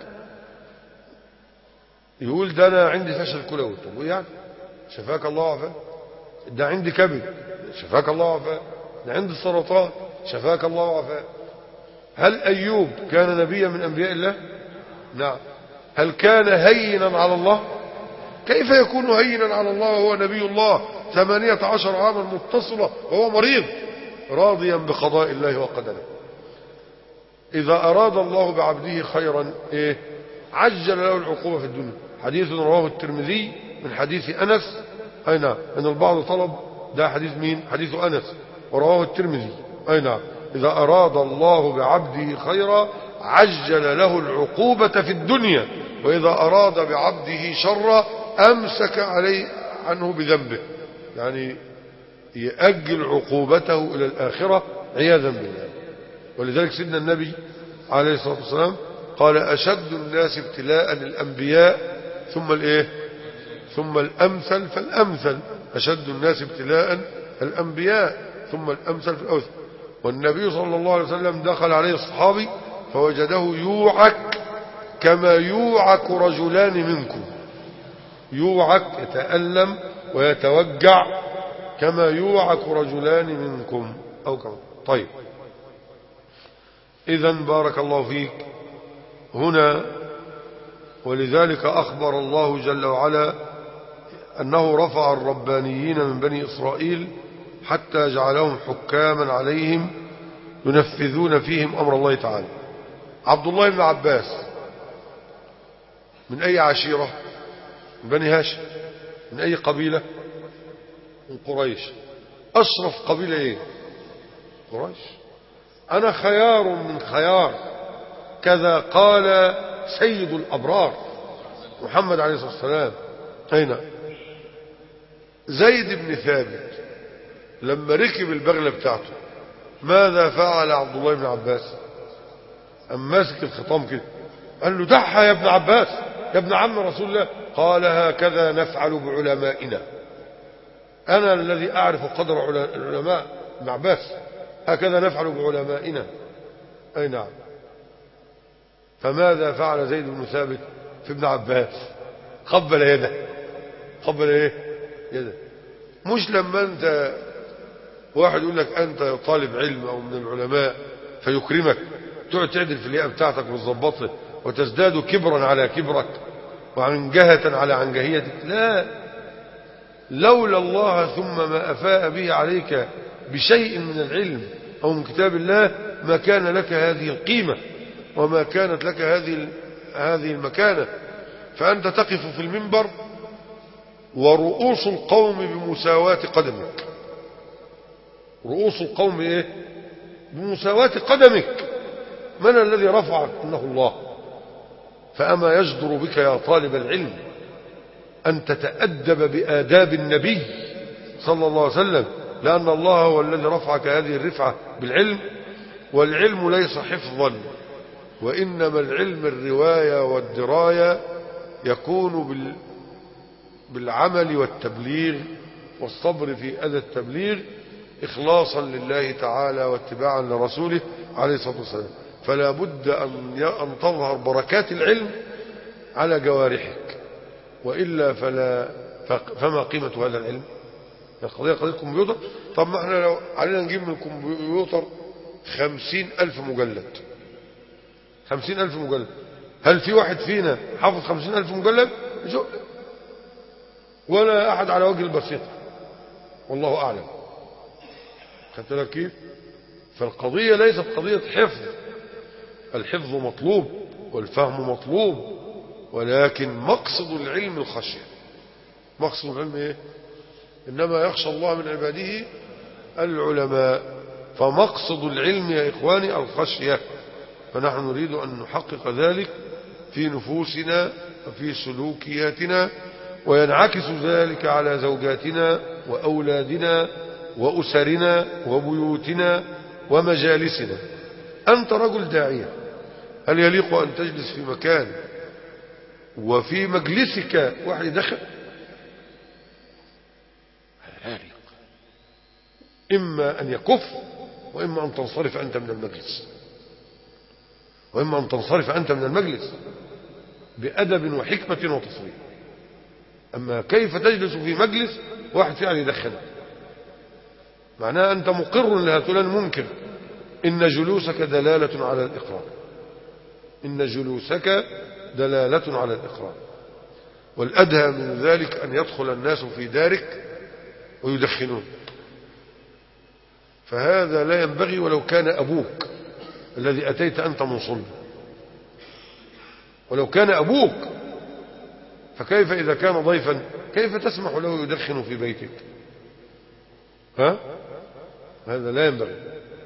يقول ده أنا عندي فشل كلوي. طب وإيه يعني؟ شفاك الله وعافاك. ده عندي كبد، شفاك الله وعافاك. ده عندي السرطان، شفاك الله وعافاك. هل أيوب كان نبيا من أنبياء الله؟ نعم. هل كان هينا على الله؟ كيف يكون هينا على الله وهو نبي الله ثمانية عشر عاما متصلة وهو مريض راضيا بقضاء الله وقدره؟ إذا أراد الله بعبده خيرا إيه؟ عجل له العقوبة في الدنيا. حديث رواه الترمذي من حديث أنس. أي نعم. إن البعض طلب ده حديث مين؟ حديث أنس ورواه الترمذي. أي نعم. إذا أراد الله بعبده خيرا عجل له العقوبة في الدنيا، وإذا أراد بعبده شرا أمسك عليه عنه بذنبه، يعني يأجل عقوبته إلى الآخرة عياذا بالله. ولذلك سيدنا النبي عليه الصلاة والسلام قال أشد الناس ابتلاء الأنبياء ثم الإيه؟ ثم الأمثل فالأمثل. أشد الناس ابتلاء الأنبياء ثم الأمثل فالأمثل. والنبي صلى الله عليه وسلم دخل عليه الصحابي فوجده يوعك كما يوعك رجلان منكم. يوعك يتألم ويتوجع كما يوعك رجلان منكم أو كما. طيب إذن بارك الله فيك هنا. ولذلك أخبر الله جل وعلا أنه رفع الربانيين من بني إسرائيل حتى جعلهم حكاما عليهم ينفذون فيهم أمر الله تعالى. عبد الله بن عباس من أي عشيرة؟ من بني هاشم. من أي قبيلة؟ من قريش. أشرف قبيلة إيه؟ قريش. أنا خيار من خيار، كذا قال سيد الأبرار محمد عليه الصلاة والسلام. أين زيد بن ثابت لما ركب البغلة بتاعته ماذا فعل عبد الله بن عباس؟ أم ماسك الخطام كده قال له دعها يا ابن عباس يا ابن عم رسول الله. قال هكذا نفعل بعلمائنا. أنا الذي أعرف قدر العلماء ابن عباس. هكذا نفعل بعلمائنا. أي نعم. فماذا فعل زيد بن ثابت في ابن عباس؟ قبل يده. قبل ايه؟ يده. مش لما انت واحد يقول لك انت طالب علم او من العلماء فيكرمك تقعد تعدل في الياء بتاعتك وتظبطها وتزداد كبرا على كبرك وعنجهة على عنجهيتك. لا، لولا الله ثم ما أفاء به عليك بشيء من العلم أو من كتاب الله ما كان لك هذه القيمة وما كانت لك هذه هذه المكانة. فأنت تقف في المنبر ورؤوس القوم بمساواة قدمك. رؤوس القوم إيه؟ بمساواة قدمك. من الذي رفعك؟ إنه الله. فأما يجدر بك يا طالب العلم أن تتأدب بآداب النبي صلى الله عليه وسلم، لأن الله هو الذي رفعك هذه الرفعة بالعلم. والعلم ليس حفظا، وإنما العلم الرواية والدراية يكون بال بالعمل والتبليغ والصبر في أذى التبليغ إخلاصا لله تعالى واتباعا لرسوله عليه الصلاة والسلام. فلا بد أن تظهر بركات العلم على جوارحك، وإلا فلا فما قيمة هذا العلم؟ القضية قضية كمبيوتر. طب ما احنا لو علينا نجيب من الكمبيوتر خمسين ألف مجلد، خمسين ألف مجلد، هل في واحد فينا حافظ خمسين ألف مجلد؟ ولا أحد على وجه البسيطة، والله أعلم. خدت بالك كيف؟ فالقضية ليست قضية حفظ. الحفظ مطلوب والفهم مطلوب، ولكن مقصد العلم الخشية. مقصد العلم ايه؟ إنما يخشى الله من عباده العلماء. فمقصد العلم يا إخواني الخشية. فنحن نريد أن نحقق ذلك في نفوسنا وفي سلوكياتنا، وينعكس ذلك على زوجاتنا وأولادنا وأسرنا وبيوتنا ومجالسنا. أنت رجل داعية، هل يليق أن تجلس في مكان وفي مجلسك واحد يدخل؟ لا يليق. إما أن يكف، وإما أن تنصرف أنت من المجلس، وإما أن تنصرف أنت من المجلس بأدب وحكمة وتصريف. أما كيف تجلس في مجلس واحد فعلا يدخلك؟ معناها أنت مقر لهذا منكر. إن جلوسك دلالة على الإقرار، إن جلوسك دلالة على الإقرار. والأدهى من ذلك أن يدخل الناس في دارك ويدخنون، فهذا لا ينبغي ولو كان أبوك الذي أتيت أنت من صلب، ولو كان أبوك، فكيف إذا كان ضيفا؟ كيف تسمح له يدخن في بيتك؟ ها؟ هذا لا ينبغي.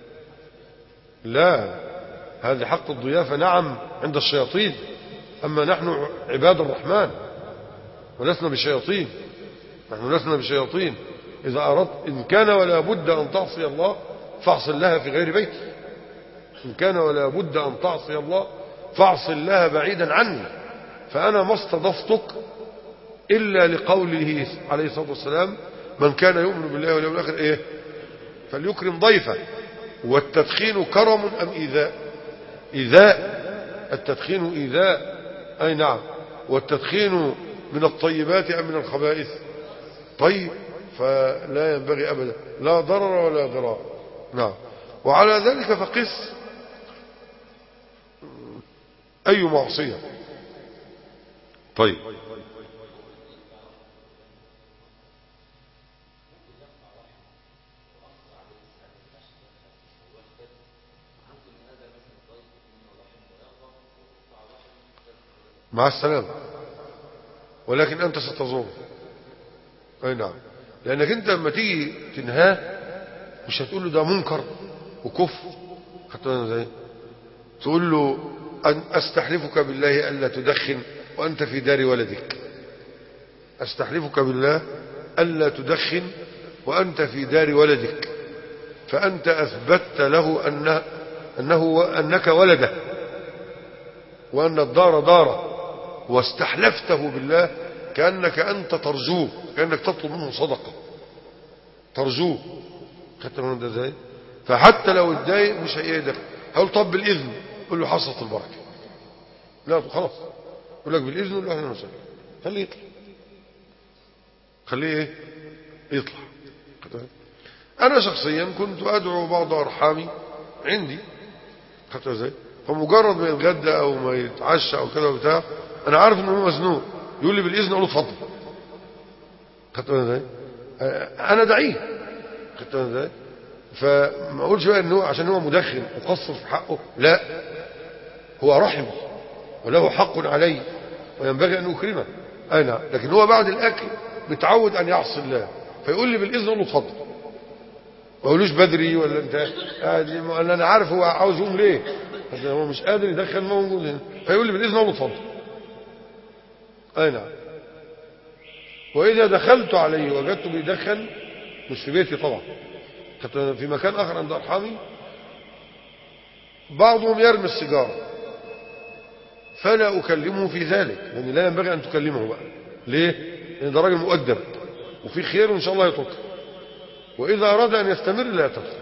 لا، هذا حق الضيافة نعم عند الشياطين، أما نحن عباد الرحمن ولسنا بشياطين، نحن لسنا بشياطين. إذا أردت إن كان ولا بد أن تعصي الله فاعص الله في غير بيتي، إن كان ولا بد أن تعصي الله فاعص الله بعيدا عني. فأنا ما استضفتك إلا لقوله عليه الصلاة والسلام: من كان يؤمن بالله واليوم الآخر إيه فليكرم ضيفه. والتدخين كرم أم إيذاء؟ إيذاء. التدخين إيذاء، أي نعم. والتدخين من الطيبات أم من الخبائث؟ طيب، فلا ينبغي أبدا، لا ضرر ولا ضرار. نعم. وعلى ذلك فقس أي معصية. طيب، مع السلامة، ولكن أنت ستزور. أي نعم، لأنك أنت لما تيجي تنهاه مش هتقول له ده منكر وكف، حتى زي تقول له أن أستحلفك بالله ألا تدخن وأنت في دار ولدك، أستحلفك بالله ألا تدخن وأنت في دار ولدك، فأنت أثبتت له أنه, أنه أنك ولده وأن الدار داره، واستحلفته بالله كأنك أنت ترجوه، كأنك تطلب منه صدقة ترجوه. خدت من ده ازاي؟ فحتى لو اتضايق مش هيقدر، هقول طب بالإذن، قول له حصلت البركة. لا خلاص، يقول لك بالإذن، قول له أهلا وسهلا، خليه يطلع، خليه ايه يطلع. أنا شخصيا كنت أدعو بعض أرحامي عندي، خدت ازاي؟ فمجرد ما يتغدى أو ما يتعشى أو كذا وبتاع، أنا عارف إنه هو مزنوق، يقول لي بالإذن، أقول له اتفضل. خدت ازاي؟ أنا دعيه، خدت ازاي؟ فما اقولش بقى انه عشان هو مدخن وقصر في حقه، لا، هو رحم وله حق علي وينبغي ان اكرمه. اي نعم، لكن هو بعد الاكل متعود ان يعصي الله، فيقول لي بالاذن، اقول له اتفضل، ما اقولوش بدري ولا انت قاعد، انا عارف هو عاوز يقوم ليه، هو مش قادر يدخل موجود هنا، فيقول لي بالاذن، اقول له اتفضل. اي نعم. واذا دخلت عليه وجدته بيدخن، مش في بيتي طبعا، في مكان آخر عند أرحامي، بعضهم يرمي السيجارة، فلا أكلمه في ذلك، لأن لا ينبغي أن تكلمه بقى. ليه؟ لأن ده راجل مؤدب وفي خير وإن شاء الله يترك، وإذا أراد أن يستمر لا يترك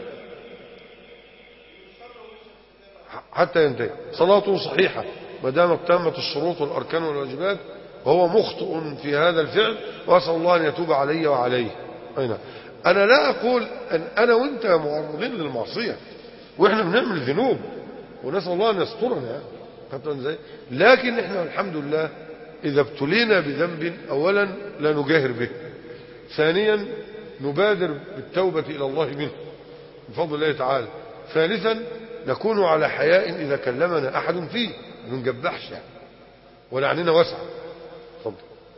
حتى ينتهي. صلاته صحيحة ما دامت تامة الشروط والأركان والواجبات، وهو مخطئ في هذا الفعل، وأسأل الله أن يتوب علي وعليه. أين أنا لا أقول أن أنا وأنت معرضين للمعصية وإحنا بنعمل ذنوب ونسأل الله أن يسترنا، لكن إحنا الحمد لله إذا ابتلينا بذنب أولا لا نجاهر به، ثانيا نبادر بالتوبة إلى الله منه بفضل الله تعالى، ثالثا نكون على حياء إذا كلمنا أحد فيه، ما نجبحش يعني ولا عننا واسعة. تفضل.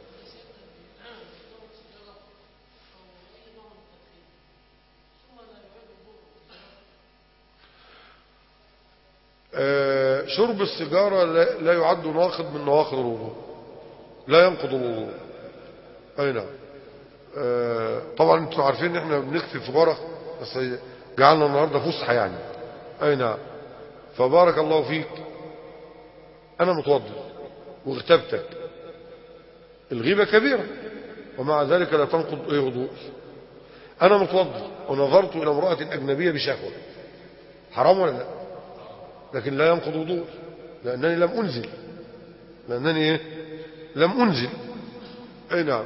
آه شرب السيجارة لا, لا يعد ناقض من نواقض الوضوء، لا ينقض الوضوء. أي نعم. آه طبعا انتم عارفين ان احنا بنكتب في ورق، بس جعلنا النهارده فسحه يعني. اي نعم. فبارك الله فيك، انا متوضئ واغتبتك، الغيبه كبيره ومع ذلك لا تنقض ايه وضوئي. انا متوضئ ونظرت الى امراه اجنبيه بشهوه، حرام ولا لا؟ لكن لا ينقض وضوئي لانني لم انزل، لانني ايه لم انزل. اي نعم.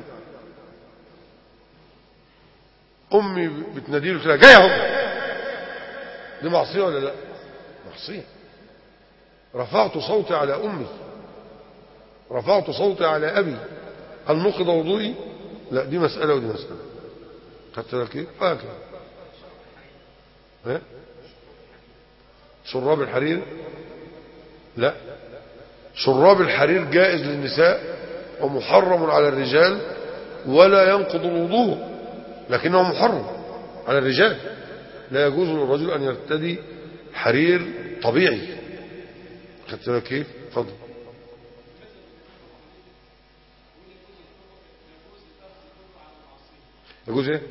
امي بتناديله تلاقي جاي اهو، دي معصيه ولا لا؟ معصيه. رفعت صوتي على امي، رفعت صوتي على ابي، هل نقض وضوئي؟ لا، دي مساله ودي مساله. خدت بالك ايه؟ هكذا. ها؟ شراب الحرير؟ لا، شراب الحرير جائز للنساء ومحرم على الرجال ولا ينقض الوضوء، لكنه محرم على الرجال. لا يجوز للرجل أن يرتدي حرير طبيعي. خدت بالك كيف؟ اتفضل. يجوز ايه؟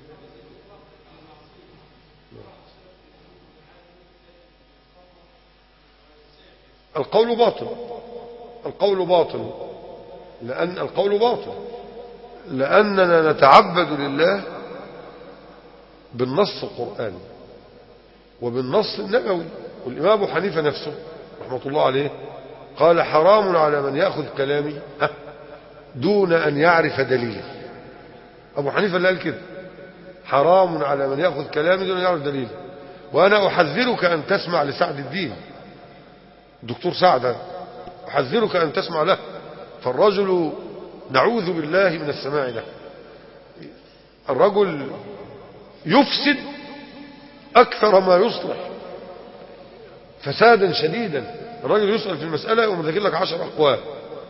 القول باطل، القول باطل، لأن القول باطل لأننا نتعبد لله بالنص القرآني وبالنص النبوي. والإمام أبو حنيفة نفسه رحمة الله عليه قال حرام على من يأخذ كلامي دون أن يعرف دليله. أبو حنيفة اللي قال كده، حرام على من يأخذ كلامي دون أن يعرف دليله. وأنا أحذرك أن تسمع لسعد الدين، دكتور سعد، أحذرك أن تسمع له، فالرجل نعوذ بالله من السماع له. الرجل يفسد أكثر ما يصلح فسادا شديدا. الرجل يسأل في المسألة ومذكر لك عشر أقوال،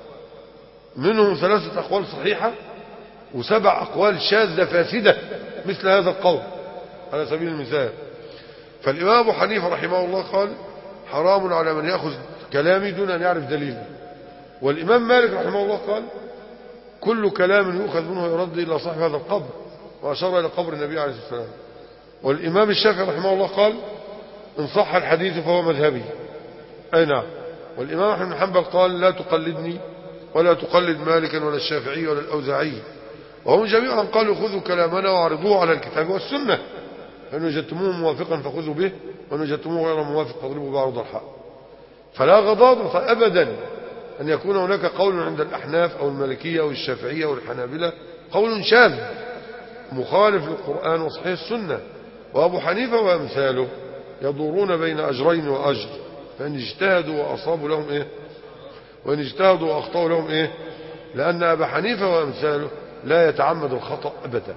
منهم ثلاثة أقوال صحيحة وسبع أقوال شاذة فاسدة مثل هذا القول على سبيل المثال. فالإمام أبو حنيفة رحمه الله قال حرام على من يأخذ كلامي دون أن يعرف دليله. والإمام مالك رحمه الله قال كل كلام يؤخذ منه يرد إلى صاحب هذا القبر، وأشار إلى قبر النبي عليه الصلاة والسلام. والإمام الشافعي رحمه الله قال إن صح الحديث فهو مذهبي. أي نعم. والإمام أحمد بن حنبل قال لا تقلدني ولا تقلد مالكا ولا الشافعي ولا الأوزاعي، وهم جميعا قالوا خذوا كلامنا وعرضوه على الكتاب والسنة، فإن وجدتموه موافقا فخذوا به وإن وجدتموه غير موافق فاضربوا بعرض الحق. فلا غضاضة أبدا أن يكون هناك قول عند الأحناف أو المالكية أو الشافعية أو الحنابلة قول شاذ مخالف للقرآن وصحيح السنة، وأبو حنيفة وأمثاله يدورون بين أجرين وأجر، فإن اجتهدوا وأصابوا لهم إيه، وإن اجتهدوا وأخطأوا لهم إيه، لأن أبا حنيفة وأمثاله لا يتعمد الخطأ أبدا.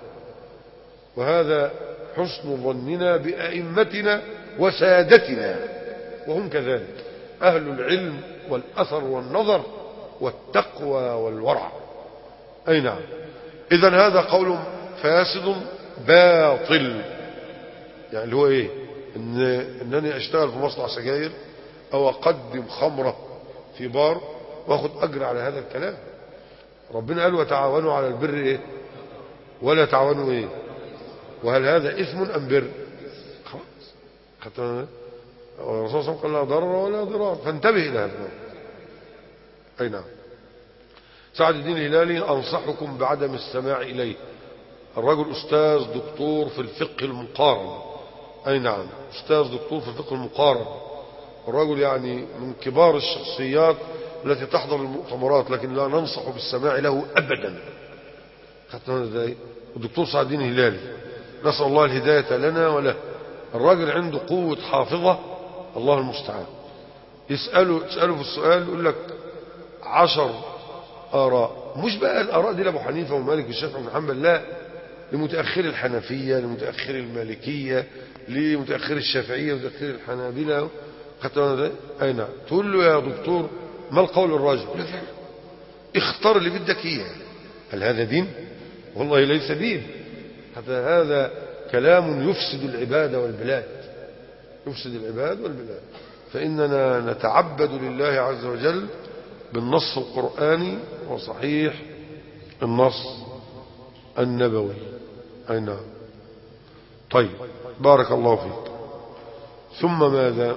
وهذا حسن ظننا بأئمتنا وسادتنا، وهم كذلك أهل العلم والأثر والنظر والتقوى والورع. أي نعم. إذن هذا قول فاسد باطل. يعني اللي هو إيه؟ إن إنني أشتغل في مصنع سجاير أو أقدم خمرة في بار وأخذ أجر على هذا الكلام. ربنا قال وتعاونوا على البر إيه؟ ولا تعاونوا إيه؟ وهل هذا إثم أم بر؟ خلاص خدتنا. والرسول صلى الله عليه وسلم قال لا ضرر ولا ضرار، فانتبه إلى هذا. أي نعم. سعد الدين الهلالي أنصحكم بعدم السماع إليه. الرجل أستاذ دكتور في الفقه المقارن. أي نعم، أستاذ دكتور في الفقه المقارن. الرجل يعني من كبار الشخصيات التي تحضر المؤتمرات، لكن لا ننصح بالسماع له أبدا. خدتنا ازاي؟ الدكتور سعد الدين الهلالي نسأل الله الهداية لنا وله. الراجل عنده قوة حافظة الله المستعان. يسأله تسأله في السؤال يقول لك عشر آراء، مش بقى الآراء دي لأبو حنيفة ومالك والشافعي وابن حنبل، لا، لمتأخر الحنفية، لمتأخر المالكية، لمتأخر الشافعية، لمتأخر الحنابلة. خدتنا ازاي؟ أي نعم. تقول له يا دكتور ما القول الراجح؟ يقول لك اختار اللي بدك اياه. هل هذا دين؟ والله ليس دين. حتى هذا كلام يفسد العباد والبلاد، يفسد العباد والبلاد. فإننا نتعبد لله عز وجل بالنص القرآني وصحيح النص النبوي. أي نعم. طيب بارك الله فيك. ثم ماذا؟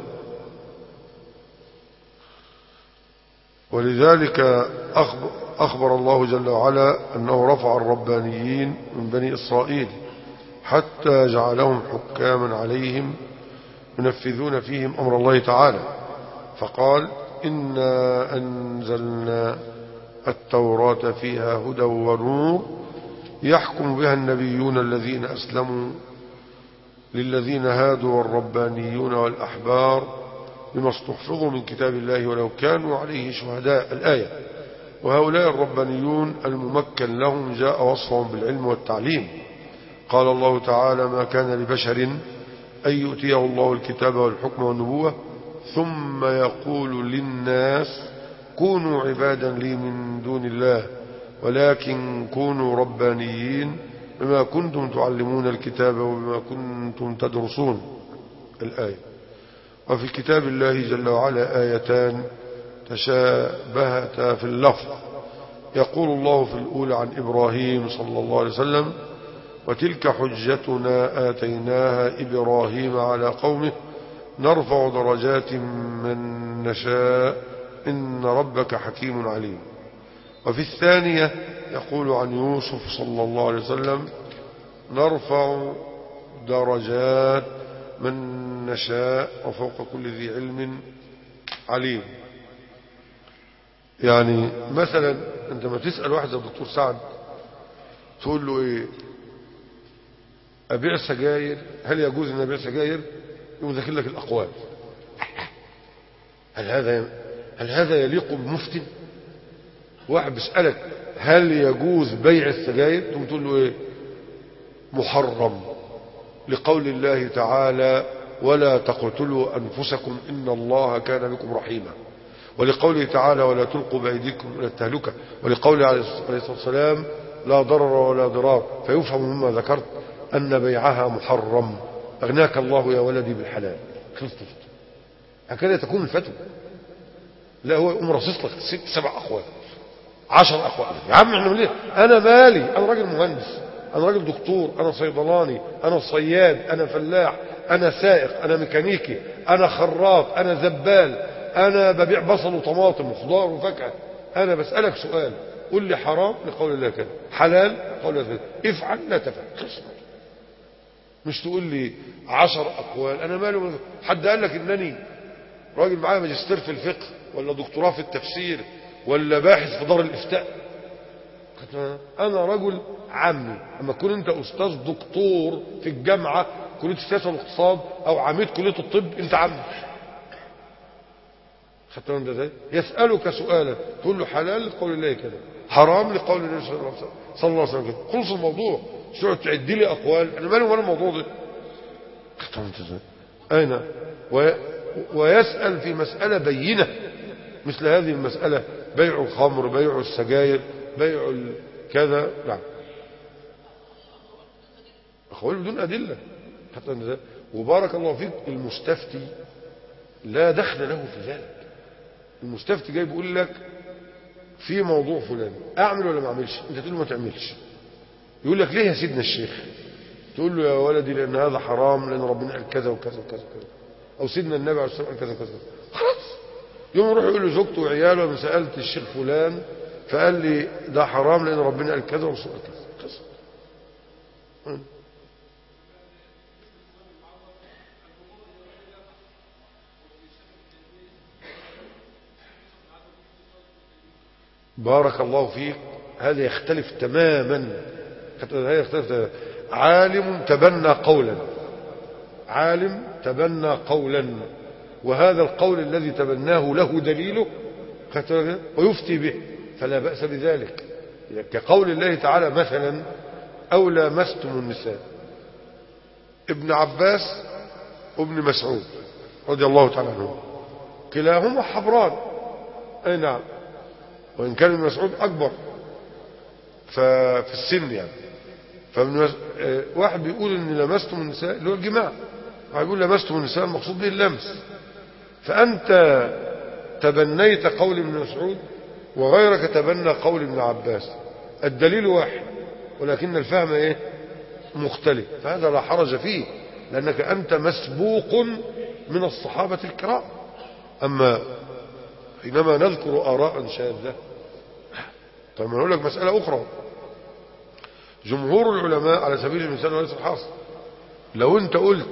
ولذلك أخبر, أخبر الله جل وعلا أنه رفع الربانيين من بني إسرائيل حتى جعلهم حكاما عليهم ينفذون فيهم أمر الله تعالى، فقال إنا أنزلنا التوراة فيها هدى ونور يحكم بها النبيون الذين أسلموا للذين هادوا والربانيون والأحبار بما استحفظوا من كتاب الله ولو كانوا عليه شهداء. الآية. وهؤلاء الربانيون الممكن لهم جاء وصفهم بالعلم والتعليم. قال الله تعالى ما كان لبشر أن يؤتيه الله الكتاب والحكم والنبوة ثم يقول للناس كونوا عبادا لي من دون الله ولكن كونوا ربانيين بما كنتم تعلمون الكتاب وبما كنتم تدرسون. الآية. وفي كتاب الله جل وعلا آيتان تشابهتا في اللفظ. يقول الله في الأولى عن إبراهيم صلى الله عليه وسلم وتلك حجتنا آتيناها إبراهيم على قومه نرفع درجات من نشاء إن ربك حكيم عليم. وفي الثانية يقول عن يوسف صلى الله عليه وسلم نرفع درجات من نشاء وفوق كل ذي علم عليم. يعني مثلا انت ما تسأل واحد زي الدكتور سعد تقول له ايه ابيع سجاير، هل يجوز ان ابيع سجاير؟ يقوم ذاكر لك الاقوال. هل هذا هل هذا يليق بمفتي؟ واحد بيسألك هل يجوز بيع السجاير تقوم تقول له ايه محرم لقول الله تعالى ولا تقتلوا أنفسكم إن الله كان بكم رحيما، ولقوله تعالى ولا تلقوا بأيديكم إلى التهلكة، ولقوله عليه الصلاة والسلام لا ضرر ولا ضرار. فيفهم مما ذكرت أن بيعها محرم. أغناك الله يا ولدي بالحلال. خلصت. هكذا تكون الفتوى. لا هو يقوم رصص لك ست سبع أخوات عشر أخوات. يا عم احنا ليه؟ أنا مالي، أنا راجل مهندس، أنا راجل دكتور، أنا صيدلاني، أنا صياد، أنا فلاح، أنا سائق، أنا ميكانيكي، أنا خراط، أنا زبال، أنا ببيع بصل وطماطم وخضار وفاكهة. أنا بسألك سؤال قل لي حرام لقول الله كده، حلال لقول الله كده، افعل لا تفعل. خلص. مش تقول لي عشر أقوال. أنا مالي؟ حد قال لك إنني راجل معايا ماجستير في الفقه ولا دكتوراه في التفسير ولا باحث في دار الإفتاء؟ أنا رجل عامي. أما تكون أنت أستاذ دكتور في الجامعة كلية السياسة والاقتصاد أو عميد كلية الطب أنت عامي. خدت بالك ازاي؟ يسألك سؤالا تقول له حلال لقول الله كده، حرام لقول النبي صلى الله عليه وسلم كده. خلص الموضوع. مش تقعد تعد لي أقوال. أنا مالي ولا الموضوع ده. خدت بالك ازاي؟ أين و... ويسأل في مسألة بينة مثل هذه المسألة، بيع الخمر، بيع السجاير، بيع كذا. لا أخوال بدون أدلة. حتى وبارك الله فيك المستفتي لا دخل له في ذلك. المستفتي جاي بيقول لك في موضوع فلان أعمل ولا ما أعملش؟ أنت تقول له ما تعملش. يقول لك ليه يا سيدنا الشيخ؟ تقول له يا ولدي لأن هذا حرام، لأن ربنا قال كذا وكذا وكذا وكذا، أو سيدنا النبي عليه الصلاة والسلام قال كذا وكذا. خلاص. يوم يروح يقول له زوجته وعياله أنا سألت الشيخ فلان فقال لي ده حرام لأن ربنا قال كذا ورسول قال كذا. خلاص. بارك الله فيك. هذا يختلف تماما. هذا يختلف تماما. عالم تبنى قولا، عالم تبنى قولا، وهذا القول الذي تبناه له دليله ويفتي به فلا بأس بذلك. كقول الله تعالى مثلا أو لامستم النساء. ابن عباس وابن مسعود رضي الله تعالى عنهم كلاهما حبران. أي نعم. وإن كان ابن مسعود أكبر ففي السن يعني. فابن واحد بيقول إن لمستم النساء اللي هو الجماع، واحد بيقول لمستم النساء المقصود به اللمس. فأنت تبنيت قول ابن مسعود وغيرك تبنى قول ابن عباس. الدليل واحد ولكن الفهم إيه؟ مختلف، فهذا لا حرج فيه، لأنك أنت مسبوق من الصحابة الكرام. أما حينما نذكر آراء شاذة، طيب نقول لك مسألة أخرى. جمهور العلماء على سبيل المثال وليس الحاصل، لو أنت قلت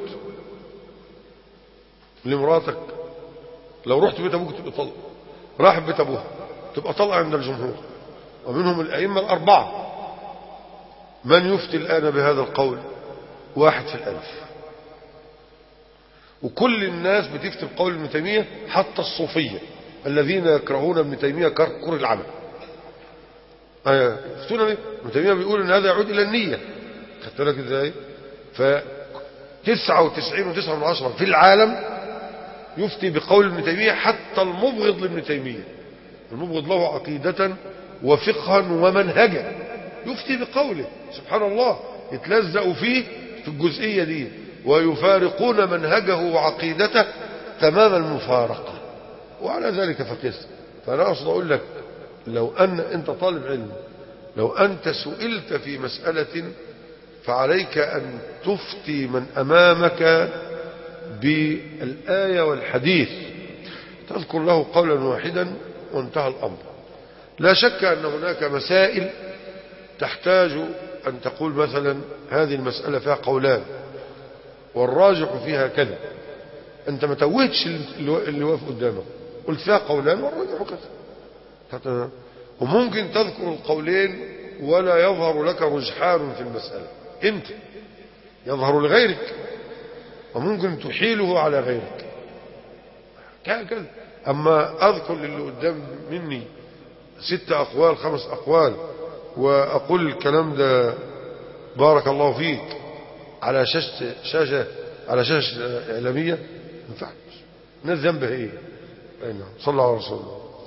لمراتك لو رحت بيت أبوك تبقى طلق، راح بيت أبوها تبقى طلق عند الجمهور، ومنهم الأئمة الأربعة. من يفتي الآن بهذا القول؟ واحد في الألف. وكل الناس بتفتي بقول ابن تيمية، حتى الصوفية الذين يكرهون ابن تيمية كره العمل. يفتون ليه؟ ابن تيمية بيقول ان هذا يعود الى النية. خدت بالك ازاي؟ ف تسعة وتسعين وتسعة من عشرة في العالم يفتي بقول ابن تيمية، حتى المبغض لابن تيمية، المبغض له عقيدة وفقها ومنهجا، يفتي بقوله. سبحان الله، يتلزقوا فيه في الجزئية دي، ويفارقون منهجه وعقيدته تمام المفارقة، وعلى ذلك فقس. فأنا أقصد أقول لك، لو أن أنت طالب علم، لو أنت سئلت في مسألة فعليك أن تفتي من أمامك بالآية والحديث، تذكر له قولا واحدا وانتهى الأمر. لا شك أن هناك مسائل تحتاج أن تقول مثلا هذه المسألة فيها قولان والراجح فيها كذا، أنت ما توهتش اللي واقف قدامك، قلت فيها قولان والراجح كذا. وممكن تذكر القولين ولا يظهر لك رجحان في المسألة، انت يظهر لغيرك، وممكن تحيله على غيرك كذا. أما أذكر للي قدام مني ست أقوال خمس أقوال وأقول الكلام ده بارك الله فيك على شاشة شاشة على شاشة إعلامية، ما ينفعش. الناس ذنبها إيه؟ أين صلى الله عليه وسلم؟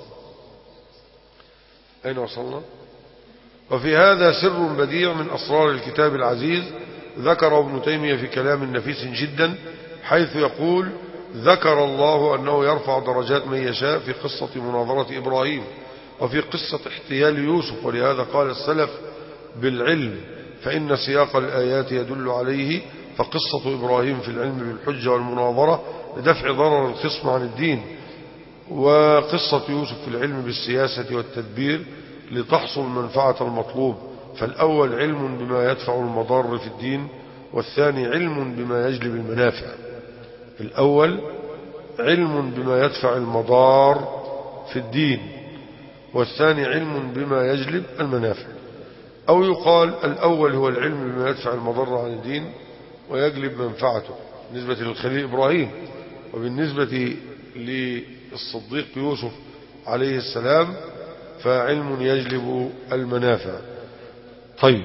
أين وصلنا؟ وفي هذا سر بديع من أسرار الكتاب العزيز ذكر ابن تيمية في كلام نفيس جدا، حيث يقول: ذكر الله أنه يرفع درجات من يشاء في قصة مناظرة إبراهيم وفي قصة احتيال يوسف، ولهذا قال السلف بالعلم فإن سياق الآيات يدل عليه، فقصة إبراهيم في العلم بالحجة والمناظرة لدفع ضرر الخصم عن الدين، وقصة يوسف في العلم بالسياسة والتدبير لتحصل منفعة المطلوب. فالأول علم بما يدفع المضار في الدين، والثاني علم بما يجلب المنافع. الأول علم بما يدفع المضار في الدين، والثاني علم بما يجلب المنافع. أو يقال الأول هو العلم بما يدفع المضر عن الدين ويجلب منفعته بالنسبة للخليل إبراهيم، وبالنسبة للصديق يوسف عليه السلام فعلم يجلب المنافع. طيب،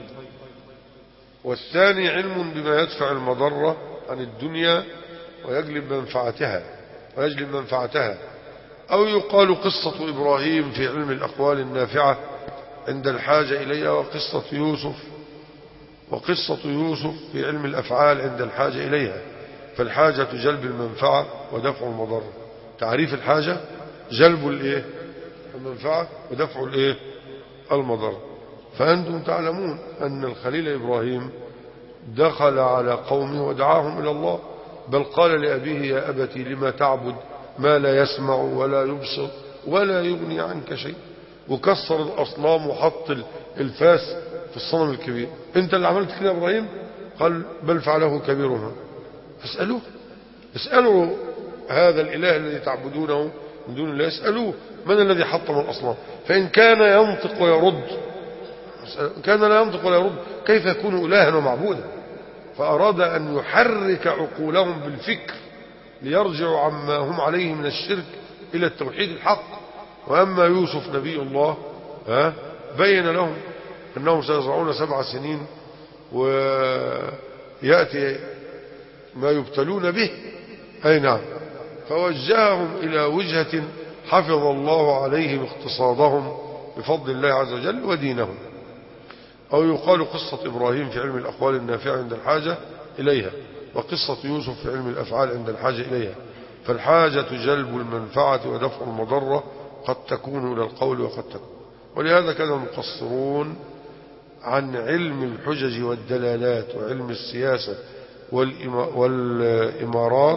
والثاني علم بما يدفع المضرة عن الدنيا ويجلب منفعتها ويجلب منفعتها. أو يقال قصة إبراهيم في علم الأقوال النافعة عند الحاجة إليها، وقصة يوسف وقصة يوسف في علم الأفعال عند الحاجة إليها، فالحاجة جلب المنفعة ودفع المضرة. تعريف الحاجة جلب الإيه؟ المنفعة ودفع الإيه؟ المضرة. فأنتم تعلمون أن الخليل إبراهيم دخل على قومه ودعاهم إلى الله، بل قال لأبيه: يا أبتي لما تعبد ما لا يسمع ولا يبصر ولا يغني عنك شيء. وكسر الأصنام وحط الفاس في الصنم الكبير. انت اللي عملت كده يا إبراهيم؟ قال: بل فعله كبيرهم. فاسألوه، اسألوا هذا الإله الذي تعبدونه من دون الله، اسألوه من الذي حطم الأصنام. فإن كان ينطق ويرد، كان لا ينطق ولا يرد، كيف يكون إلها ومعبودا؟ فأراد أن يحرك عقولهم بالفكر ليرجعوا عما هم عليه من الشرك إلى التوحيد الحق. وأما يوسف نبي الله ها بين لهم أنهم سيزرعون سبع سنين ويأتي ما يبتلون به. أي نعم. فوجههم إلى وجهة حفظ الله عليهم اقتصادهم بفضل الله عز وجل ودينهم. أو يقال قصة إبراهيم في علم الأقوال النافعة عند الحاجة إليها، وقصة يوسف في علم الأفعال عند الحاجة إليها، فالحاجة جلب المنفعة ودفع المضرة قد تكون إلى القول وقد تكون. ولهذا كان المقصرون عن علم الحجج والدلالات وعلم السياسة والإمارات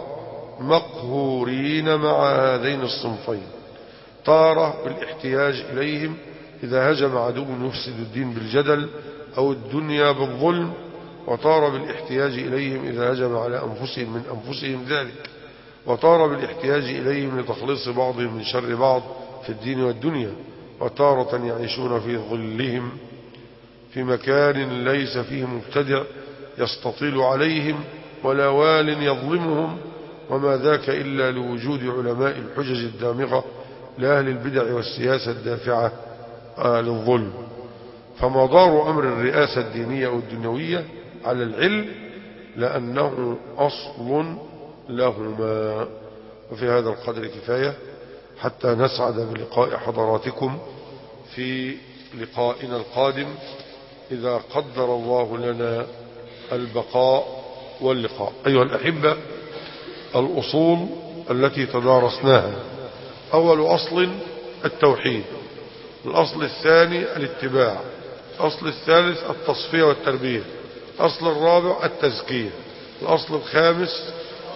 مقهورين مع هذين الصنفين، تارة بالاحتياج إليهم إذا هجم عدو يفسد الدين بالجدل أو الدنيا بالظلم، وتارة بالاحتياج إليهم إذا هجم على أنفسهم من أنفسهم ذلك، وتارة بالاحتياج إليهم لتخليص بعضهم من شر بعض في الدين والدنيا، وتارة يعيشون في ظلهم في مكان ليس فيه مبتدع يستطيل عليهم ولا وال يظلمهم، وما ذاك إلا لوجود علماء الحجج الدامغة لأهل البدع والسياسة الدافعة للظلم. فمدار أمر الرئاسة الدينية والدنيوية على العلم لأنه أصل لهما. وفي هذا القدر كفاية حتى نسعد بلقاء حضراتكم في لقائنا القادم إذا قدر الله لنا البقاء واللقاء. أيها الأحبة، الأصول التي تدارسناها: أول أصل التوحيد، الأصل الثاني الاتباع، الأصل الثالث التصفية والتربية، الأصل الرابع التزكية، الأصل الخامس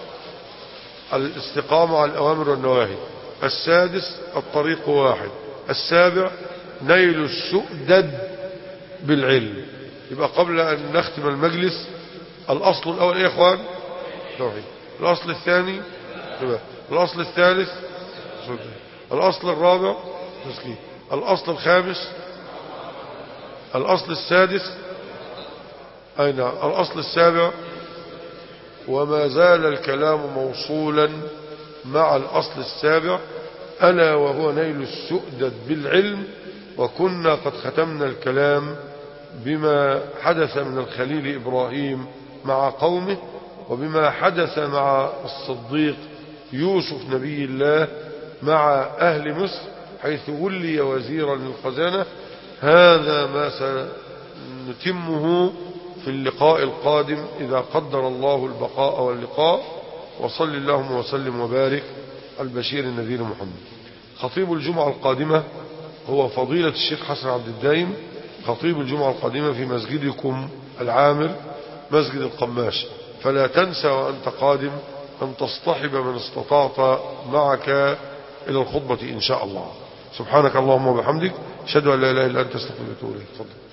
الاستقامة على الأوامر والنواهي، السادس الطريق واحد، السابع نيل السؤدد بالعلم. يبقى قبل أن نختم المجلس، الأصل الأول إيه يا إخوان؟ توحيد. الأصل الثاني تبقى. الأصل الثالث الأصل الرابع تزكية، الأصل الخامس، الأصل السادس أين الأصل السابع، وما زال الكلام موصولا مع الأصل السابع ألا وهو نيل السؤدد بالعلم. وكنا قد ختمنا الكلام بما حدث من الخليل إبراهيم مع قومه، وبما حدث مع الصديق يوسف نبي الله مع أهل مصر حيث ولي وزيرا للخزانة. هذا ما سنتمه في اللقاء القادم إذا قدر الله البقاء واللقاء. وصل اللهم وسلم وبارك البشير النذير محمد. خطيب الجمعة القادمة هو فضيلة الشيخ حسن عبد الدايم، خطيب الجمعة القادمة في مسجدكم العامر مسجد القماش. فلا تنسى وأنت قادم أن تصطحب من استطعت معك إلى الخطبة إن شاء الله. سبحانك اللهم وبحمدك، أشهد أن لا إله إلا أنت، أستغفرك وأتوب إليك. تفضل.